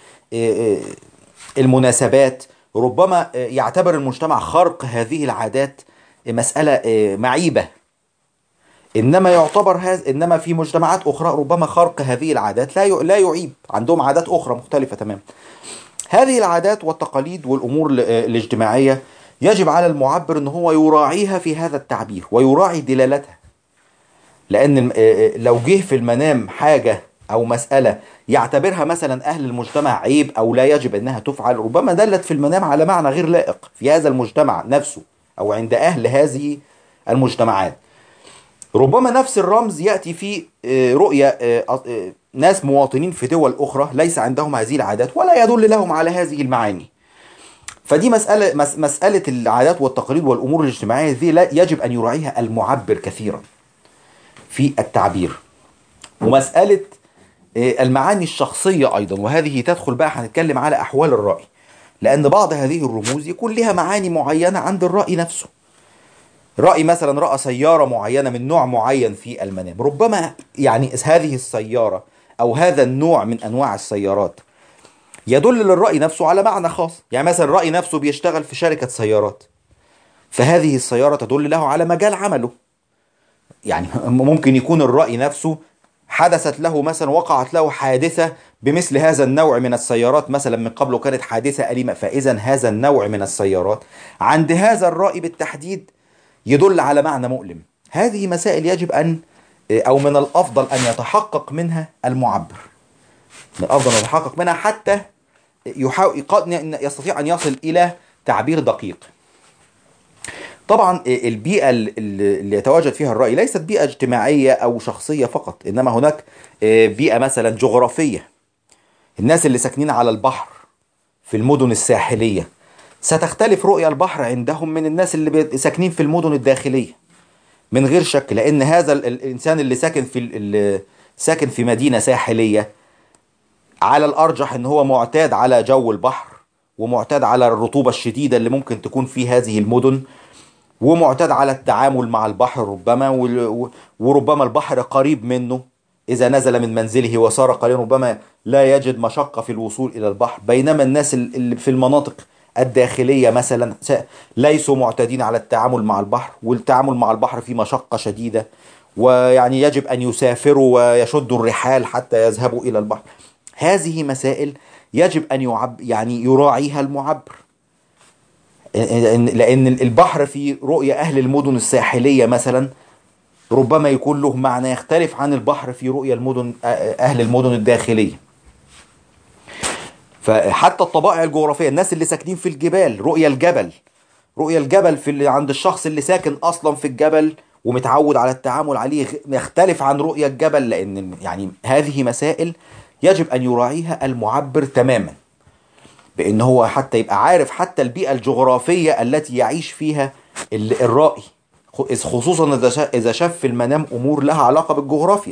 والمناسبات، ربما يعتبر المجتمع خرق هذه العادات مسألة معيبة، إنما يعتبر هذا إنما في مجتمعات أخرى ربما خرق هذه العادات لا لا يعيب، عندهم عادات أخرى مختلفة تماما. هذه العادات والتقاليد والأمور الاجتماعية يجب على المعبر أن هو يراعيها في هذا التعبير ويراعي دلالتها، لأن لو جه في المنام حاجة أو مسألة يعتبرها مثلا أهل المجتمع عيب أو لا يجب أنها تفعل، ربما دلت في المنام على معنى غير لائق في هذا المجتمع نفسه أو عند أهل هذه المجتمعات. ربما نفس الرمز يأتي في رؤية ناس مواطنين في دول أخرى ليس عندهم هذه العادات ولا يدل لهم على هذه المعاني. فدي مسألة مسألة العادات والتقاليد والأمور الاجتماعية دي يجب أن يراعيها المعبر كثيرا في التعبير. ومسألة المعاني الشخصية أيضا، وهذه تدخل بقى هنتكلم على أحوال الرأي، لأن بعض هذه الرموز يكون لها معاني معينة عند الرأي نفسه. رأي مثلا رأى سيارة معينة من نوع معين في المنام، ربما يعني هذه السيارة أو هذا النوع من أنواع السيارات يدل للرأي نفسه على معنى خاص. يعني مثلا الرأي نفسه بيشتغل في شركة سيارات، فهذه السيارة تدل له على مجال عمله. يعني ممكن يكون الرأي نفسه حدثت له مثلا وقعت له حادثة بمثل هذا النوع من السيارات مثلا من قبل وكانت حادثة أليمة، فإذا هذا النوع من السيارات عند هذا الرأي بالتحديد يدل على معنى مؤلم. هذه مسائل يجب أن أو من الأفضل أن يتحقق منها المعبر، من الأفضل أن يتحقق منها حتى يحاول يستطيع أن يصل إلى تعبير دقيق. طبعا البيئة اللي يتواجد فيها الرأي ليست بيئة اجتماعية أو شخصية فقط، إنما هناك بيئة مثلا جغرافية. الناس اللي ساكنين على البحر في المدن الساحلية ستختلف رؤية البحر عندهم من الناس اللي ساكنين في المدن الداخلية من غير شك، لأن هذا الإنسان اللي ساكن في اللي ساكن في مدينة ساحلية على الأرجح إن هو معتاد على جو البحر ومعتاد على الرطوبة الشديدة اللي ممكن تكون في هذه المدن، ومعتاد على التعامل مع البحر ربما، وربما البحر قريب منه، إذا نزل من منزله وصار قليلا ربما لا يجد مشقة في الوصول إلى البحر. بينما الناس اللي في المناطق الداخلية مثلا ليسوا معتادين على التعامل مع البحر، والتعامل مع البحر فيه مشقة شديدة، ويعني يجب أن يسافروا ويشدوا الرحال حتى يذهبوا إلى البحر. هذه مسائل يجب أن يعب يعني يراعيها المعبر، لأن البحر في رؤية أهل المدن الساحلية مثلا ربما يكون له معنى يختلف عن البحر في رؤية المدن أهل المدن الداخلية. فحتى الطبائع الجغرافية، الناس اللي ساكنين في الجبال رؤية الجبل رؤية الجبل في اللي عند الشخص اللي ساكن أصلا في الجبل ومتعود على التعامل عليه يختلف عن رؤية الجبل، لأن يعني هذه مسائل يجب أن يراعيها المعبر تماما، بأن هو حتى يبقى عارف حتى البيئة الجغرافية التي يعيش فيها الرائي، خصوصا إذا شاف في المنام أمور لها علاقة بالجغرافيا.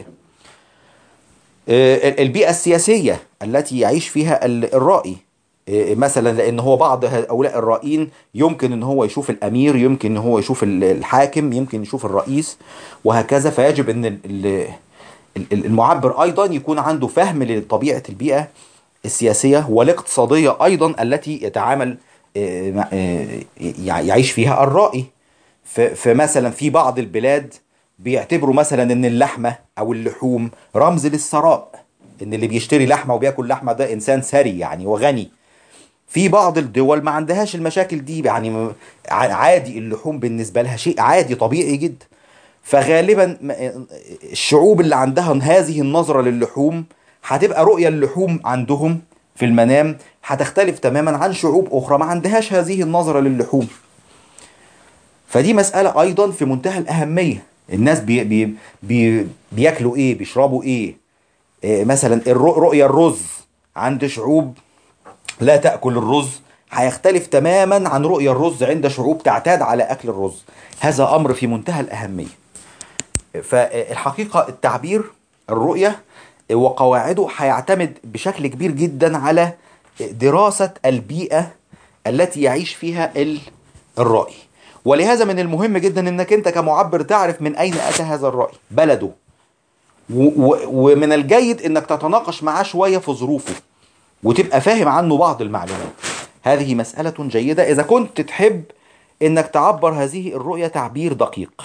البيئة السياسية التي يعيش فيها الرائي مثلا، لأن هو بعض هؤلاء الرائين يمكن أن هو يشوف الأمير، يمكن أن هو يشوف الحاكم، يمكن يشوف الرئيس وهكذا. فيجب أن المعبر أيضا يكون عنده فهم لطبيعة البيئة السياسية والاقتصادية أيضا التي يتعامل آه، مع- آه، يع- يعيش فيها الرائي. ف- فمثلا في بعض البلاد بيعتبروا مثلا ان اللحمة او اللحوم رمز للثراء، ان اللي بيشتري لحمة وبياكل لحمة ده انسان ثري يعني وغني. في بعض الدول ما عندهاش المشاكل دي، يعني م- ع- عادي، اللحوم بالنسبة لها شيء عادي طبيعي جدا. فغالبا م- الشعوب اللي عندها هذه النظرة للحوم هتبقى رؤية اللحوم عندهم في المنام هتختلف تماما عن شعوب أخرى ما عندهاش هذه النظرة للحوم. فدي مسألة أيضا في منتهى الأهمية. الناس بي بي بي بياكلوا إيه، بيشربوا إيه. إيه مثلا الرؤ- رؤية الرز عند شعوب لا تأكل الرز هيختلف تماما عن رؤية الرز عند شعوب تعتاد على أكل الرز. هذا أمر في منتهى الأهمية. فالحقيقة التعبير، الرؤية وقواعده هيعتمد بشكل كبير جدا على دراسة البيئة التي يعيش فيها ال- الرائي. ولهذا من المهم جدا انك انت كمعبر تعرف من اين اتى هذا الرأي، بلده، و- و- ومن الجيد انك تتناقش معاه شوية في ظروفه وتبقى فاهم عنه بعض المعلومات. هذه مسألة جيدة إذا كنت تحب إنك تعبر هذه الرؤية تعبير دقيق.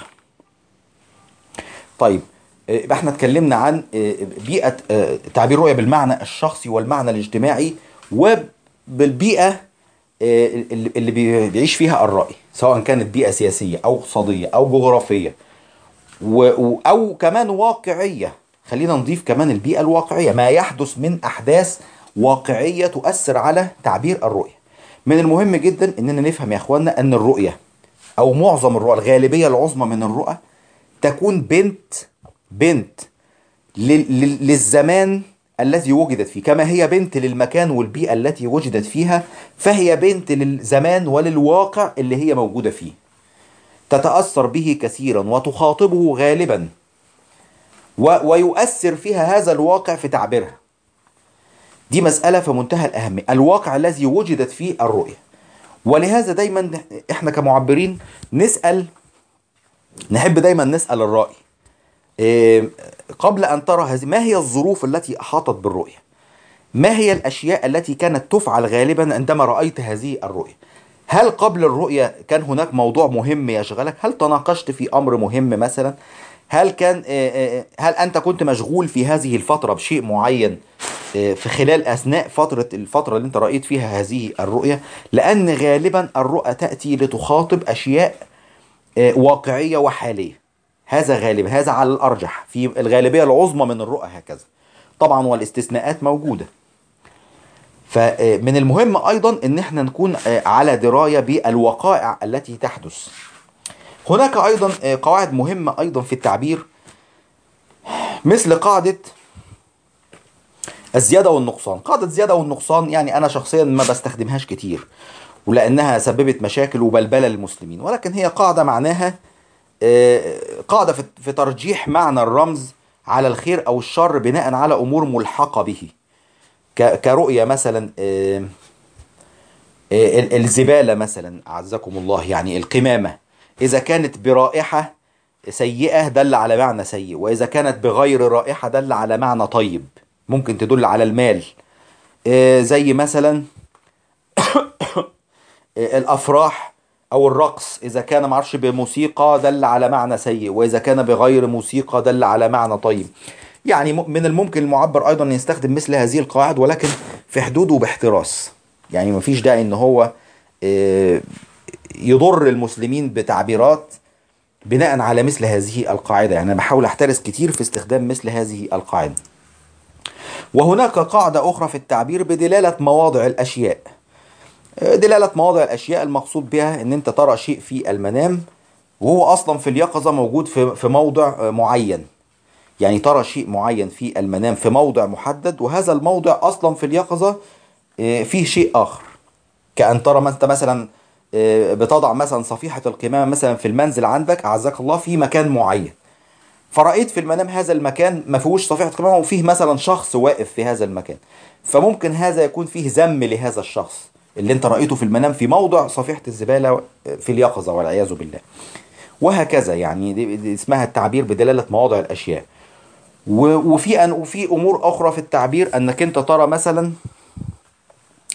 طيب، آه، يبقى احنا اتكلمنا عن آه، بيئة آه، تعبير رؤية بالمعنى الشخصي والمعنى الاجتماعي، وبالبيئة آه، اللي اللي بي- بيعيش فيها الرأي، سواء كانت بيئة سياسية أو اقتصادية أو جغرافية، و- و- أو كمان واقعية. خلينا نضيف كمان البيئة الواقعية، ما يحدث من أحداث واقعية تؤثر على تعبير الرؤية. من المهم جدا إننا نفهم يا إخواننا أن الرؤية أو معظم الرؤى، الغالبية العظمى من الرؤى، تكون بنت بنت لل- لل- للزمان الذي وجدت فيه، كما هي بنت للمكان والبيئة التي وجدت فيها، فهي بنت للزمان وللواقع اللي هي موجودة فيه. تتأثر به كثيرا وتخاطبه غالبا، و- ويؤثر فيها هذا الواقع في تعبيرها. دي مسألة في منتهى الأهمية، الواقع الذي وجدت فيه الرؤية. ولهذا دايما احنا كمعبرين نسأل، نحب دايما نسأل الرأي إيه، قبل أن ترى هذه، ما هي الظروف التي أحاطت بالرؤية؟ ما هي الأشياء التي كانت تفعل غالبا عندما رأيت هذه الرؤية؟ هل قبل الرؤية كان هناك موضوع مهم يشغلك؟ هل تناقشت في أمر مهم مثلا؟ هل كان آه، آه، هل أنت كنت مشغول في هذه الفترة بشيء معين آه، في خلال أثناء فترة الفترة اللي أنت رأيت فيها هذه الرؤية؟ لأن غالبا الرؤى تأتي لتخاطب أشياء آه، واقعية وحالية. هذا غالبا، هذا على الأرجح في الغالبية العظمى من الرؤى هكذا. طبعا والاستثناءات موجودة. فمن المهم أيضا أن احنا نكون آه، على دراية بالوقائع التي تحدث. هناك أيضا آه، قواعد مهمة أيضا في التعبير، مثل قاعدة الزيادة والنقصان. قاعدة الزيادة والنقصان يعني أنا شخصيا ما بستخدمهاش كتير، ولأنها سببت مشاكل وبلبلة للمسلمين، ولكن هي قاعدة معناها آه، قاعدة في في ترجيح معنى الرمز على الخير أو الشر بناء على أمور ملحقة به. ك- كرؤية مثلا آه، آه، ال- الزبالة مثلا أعزكم الله، يعني القمامة، إذا كانت برائحة سيئة دل على معنى سيء، وإذا كانت بغير رائحة دل على معنى طيب، ممكن تدل على المال. آه، زي مثلا آه، الأفراح أو الرقص، إذا كان معرفش بموسيقى دل على معنى سيء، وإذا كان بغير موسيقى دل على معنى طيب. يعني م- من الممكن المعبر أيضا أن يستخدم مثل هذه القواعد، ولكن في حدود وباحتراس. يعني مفيش داعي أن هو آه، يضر المسلمين بتعبيرات بناء على مثل هذه القاعدة. يعني أنا بحاول أحترس كتير في استخدام مثل هذه القاعدة. وهناك قاعدة أخرى في التعبير بدلالة مواضع الأشياء. دلالة مواضع الأشياء المقصود بها أن أنت ترى شيء في المنام وهو أصلا في اليقظة موجود في في موضع معين. يعني ترى شيء معين في المنام في موضع محدد، وهذا الموضع أصلا في اليقظة آه، فيه شيء آخر. كأن ترى ما أنت مثلا آه، بتضع مثلا صفيحة القمامة مثلا في المنزل عندك أعزك الله في مكان معين، فرأيت في المنام هذا المكان ما فيهوش صفيحة قمامة وفيه مثلا شخص واقف في هذا المكان، فممكن هذا يكون فيه ذم لهذا الشخص اللي انت رأيته في المنام في موضع صفيحة الزبالة في اليقظة والعياذ بالله. وهكذا، يعني دي دي اسمها التعبير بدلالة مواضع الأشياء. و- وفي أن وفي أمور أخرى في التعبير، أنك أنت ترى مثلا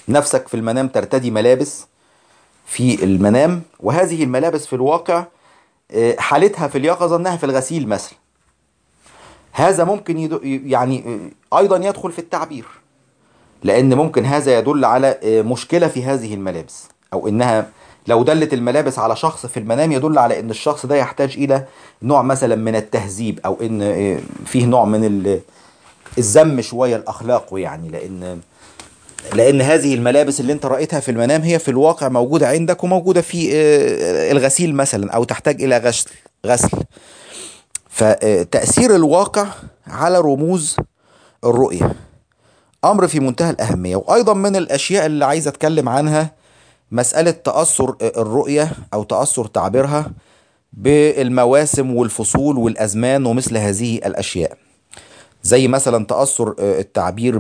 نفسك في المنام ترتدي ملابس في المنام، وهذه الملابس في الواقع آه، حالتها في اليقظة انها في الغسيل مثلا. هذا ممكن يدو يعني آه، ايضا يدخل في التعبير، لان ممكن هذا يدل على آه، مشكلة في هذه الملابس، او انها لو دلت الملابس على شخص في المنام يدل على ان الشخص ده يحتاج الى نوع مثلا من التهذيب، او ان آه، فيه نوع من ال- الذم شوية الاخلاق يعني. لان لان هذه الملابس اللي انت رأيتها في المنام هي في الواقع موجودة عندك وموجودة في آه، الغسيل مثلا، او تحتاج الى غسل غسل فتأثير الواقع على رموز الرؤية امر في منتهى الاهمية. وايضا من الاشياء اللي عايز اتكلم عنها مسألة تأثر الرؤية او تأثر تعبيرها بالمواسم والفصول والازمان ومثل هذه الاشياء، زي مثلا تأثر آه، التعبير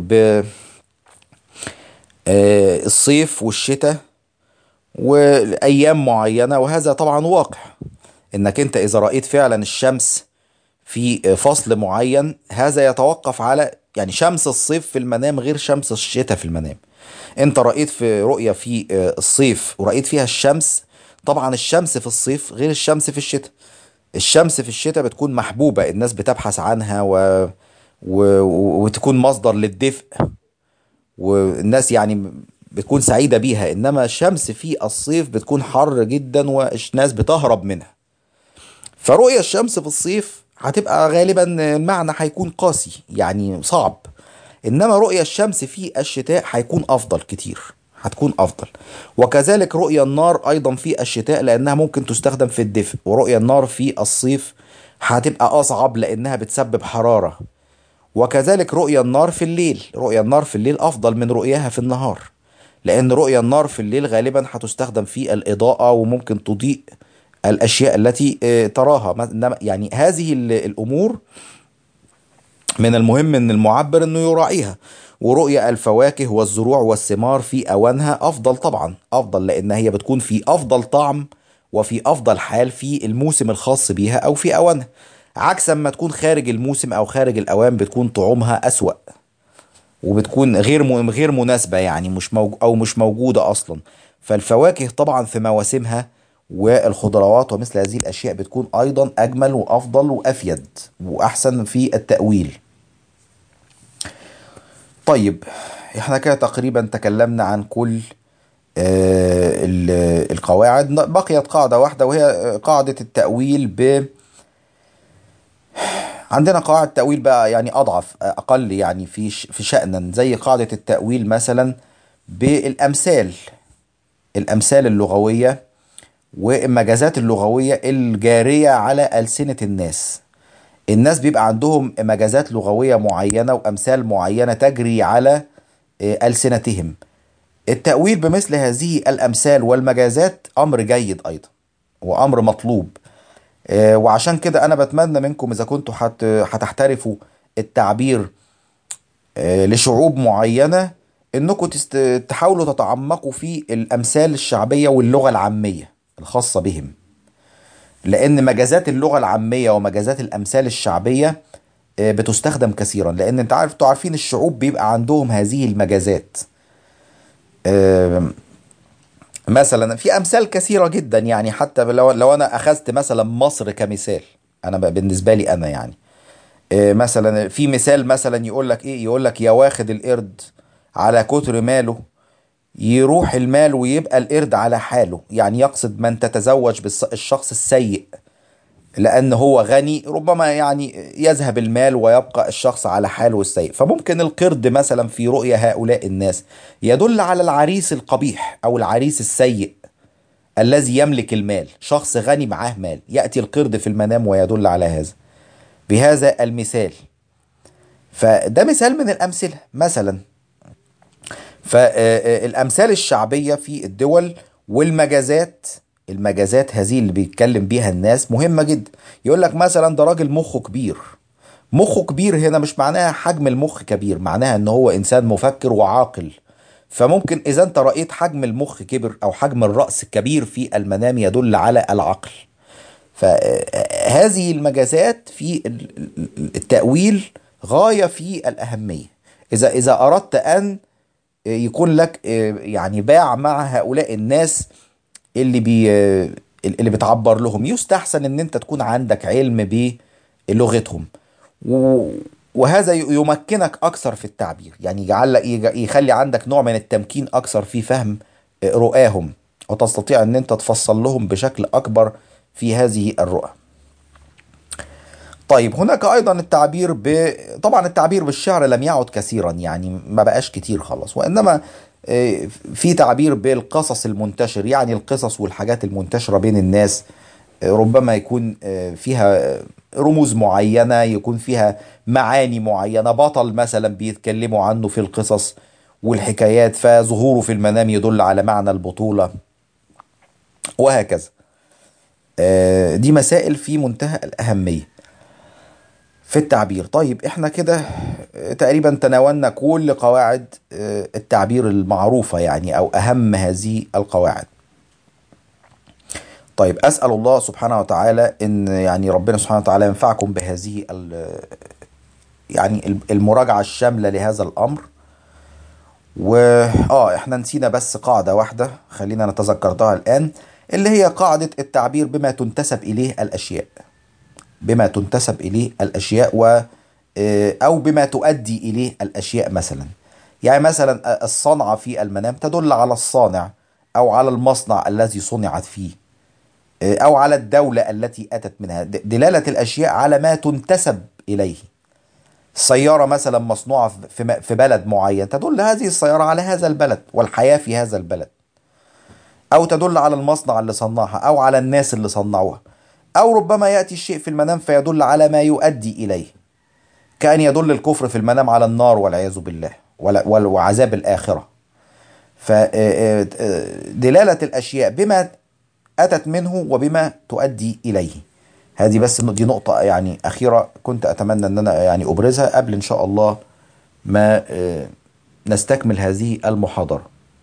بالصيف والشتاء وايام معينه. وهذا طبعا واقع، انك انت اذا رايت فعلا الشمس في فصل معين هذا يتوقف على يعني شمس الصيف في المنام غير شمس الشتاء في المنام. انت رأيت في رؤية في الصيف ورأيت فيها الشمس، طبعا الشمس في الصيف غير الشمس في الشتاء. الشمس في الشتاء بتكون محبوبة، الناس بتبحث عنها و... و... وتكون مصدر للدفء، والناس يعني بتكون سعيدة بيها. انما الشمس في الصيف بتكون حر جدا والناس بتهرب منها. فرؤية الشمس في الصيف هتبقى غالبا المعنى هيكون قاسي يعني صعب، انما رؤية الشمس في الشتاء هيكون افضل كتير، هتكون افضل. وكذلك رؤية النار ايضا في الشتاء لانها ممكن تستخدم في الدفء، ورؤية النار في الصيف هتبقى اصعب لانها بتسبب حرارة. وكذلك رؤية النار في الليل، رؤية النار في الليل افضل من رؤياها في النهار، لان رؤية النار في الليل غالبا هتستخدم في الاضاءة وممكن تضيء الاشياء التي آه، تراها. إنما- يعني هذه ال- الامور من المهم ان المعبر انه يراعيها. ورؤية الفواكه والزروع والثمار في اوانها افضل، طبعا افضل لان هي بتكون في افضل طعم وفي افضل حال في الموسم الخاص بيها او في اوانها، عكس ما تكون خارج الموسم او خارج الاوان بتكون طعومها اسوأ وبتكون غير م- غير مناسبة يعني مش موج او مش موجودة اصلا. فالفواكه طبعا في مواسمها والخضروات ومثل هذه الاشياء بتكون ايضا اجمل وافضل وافيد واحسن في التأويل. طيب، احنا كده تقريبا تكلمنا عن كل آه، ال- القواعد. بقيت قاعدة واحدة وهي آه، قاعدة التأويل ب عندنا قواعد تأويل بقى يعني أضعف آه، أقل يعني في ش- في شأنا، زي قاعدة التأويل مثلا بالأمثال، الأمثال اللغوية والمجازات اللغوية الجارية على ألسنة الناس. الناس بيبقى عندهم مجازات لغوية معينة وأمثال معينة تجري على آه، ألسنتهم. التأويل بمثل هذه الأمثال والمجازات أمر جيد أيضا وأمر مطلوب. آه، وعشان كده أنا بتمنى منكم إذا كنتوا هت- هتحترفوا التعبير آه، لشعوب معينة إنكم تست... تحاولوا تتعمقوا في الأمثال الشعبية واللغة العامية الخاصة بهم، لأن مجازات اللغة العامية ومجازات الأمثال الشعبية آه، بتستخدم كثيرا، لأن أنت عارف انتوا عارفين الشعوب بيبقى عندهم هذه المجازات. آه، مثلا في امثال كثيره جدا يعني، حتى لو لو انا اخذت مثلا مصر كمثال، انا بقى بالنسبه لي انا يعني إيه، مثلا في مثال مثلا يقول لك ايه، يقول لك يا واخد القرد على كتر ماله يروح المال ويبقى القرد على حاله. يعني يقصد من تتزوج بالشخص السيء لأن هو غني ربما يعني يذهب المال ويبقى الشخص على حاله السيء. فممكن القرد مثلا في رؤيا هؤلاء الناس يدل على العريس القبيح أو العريس السيء الذي يملك المال، شخص غني معاه مال، يأتي القرد في المنام ويدل على هذا بهذا المثال. فده مثال من الأمثلة مثلا. فالأمثال الشعبية في الدول والمجازات، المجازات هذه اللي بيتكلم بيها الناس مهمة جدا. يقول لك مثلا ده راجل مخه كبير. مخه كبير هنا مش معناها حجم المخ كبير، معناها ان هو انسان مفكر وعاقل. فممكن اذا انت رأيت حجم المخ كبر او حجم الرأس كبير في المنام يدل على العقل. فهذه المجازات في التأويل غاية في الأهمية. إذا إذا أردت أن يكون لك يعني باع مع هؤلاء الناس اللي بي اللي بتعبر لهم. يستحسن ان انت تكون عندك علم بلغتهم، و- وهذا ي- يمكنك اكثر في التعبير، يعني يجعل يج- يخلي عندك نوع من التمكين اكثر في فهم رؤاهم، وتستطيع ان انت تفصل لهم بشكل اكبر في هذه الرؤى. طيب هناك ايضا التعبير ب... طبعا التعبير بالشعر لم يعد كثيرا، يعني ما بقاش كتير خلاص، وانما آه، في تعبير بالقصص المنتشر، يعني القصص والحاجات المنتشرة بين الناس، آه، ربما يكون آه، فيها رموز معينة، يكون فيها معاني معينة، بطل مثلا بيتكلموا عنه في القصص والحكايات، فظهوره في المنام يدل على معنى البطولة، وهكذا. آه، دي مسائل في منتهى الأهمية في التعبير. طيب احنا كده تقريبا تناولنا كل قواعد آه، التعبير المعروفة، يعني او اهم هذه القواعد. طيب اسأل الله سبحانه وتعالى ان يعني ربنا سبحانه وتعالى ينفعكم بهذه ال- يعني المراجعة الشاملة لهذا الامر. و اه احنا نسينا بس قاعدة واحدة، خلينا نتذكرتها الان، اللي هي قاعدة التعبير بما تنتسب اليه الاشياء. بما تنتسب إليه الأشياء، و آه، أو بما تؤدي إليه الأشياء مثلا. يعني مثلا الصنعة في المنام تدل على الصانع، أو على المصنع الذي صنعت فيه، آه، أو على الدولة التي أتت منها. د- دلالة الأشياء على ما تنتسب إليه. السيارة مثلا مصنوعة في م- في بلد معين، تدل هذه السيارة على هذا البلد والحياة في هذا البلد، أو تدل على المصنع اللي صنعها، أو على الناس اللي صنعوها. أو ربما يأتي الشيء في المنام فيدل على ما يؤدي إليه، كأن يدل الكفر في المنام على النار والعياذ بالله، ولا- وال- وعذاب الآخرة. فدلالة الأشياء بما أتت منه وبما تؤدي إليه. هذه بس دي نقطة يعني أخيرة كنت أتمنى أن أنا يعني أبرزها قبل إن شاء الله ما آه، نستكمل هذه المحاضرة.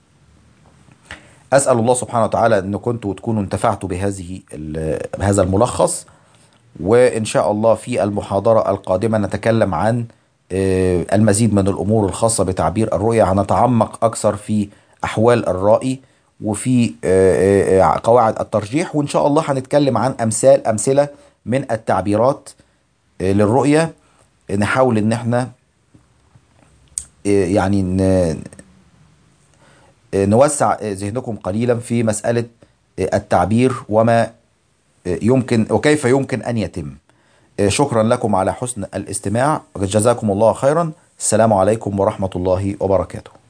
أسأل الله سبحانه وتعالى أن كنتوا وتكونوا انتفعتوا بهذه ال- بهذا الملخص. وإن شاء الله في المحاضرة القادمة نتكلم عن آه، المزيد من الأمور الخاصة بتعبير الرؤية. هنتعمق أكثر في أحوال الرائي، وفي آه، آه، قواعد الترجيح. وإن شاء الله هنتكلم عن أمثال أمثلة من التعبيرات آه، للرؤية. نحاول إن احنا آه، يعني ن- آه، نوسع آه، ذهنكم قليلا في مسألة آه، التعبير، وما آه، يمكن وكيف يمكن أن يتم. شكرا لكم على حسن الاستماع، جزاكم الله خيرا. السلام عليكم ورحمة الله وبركاته.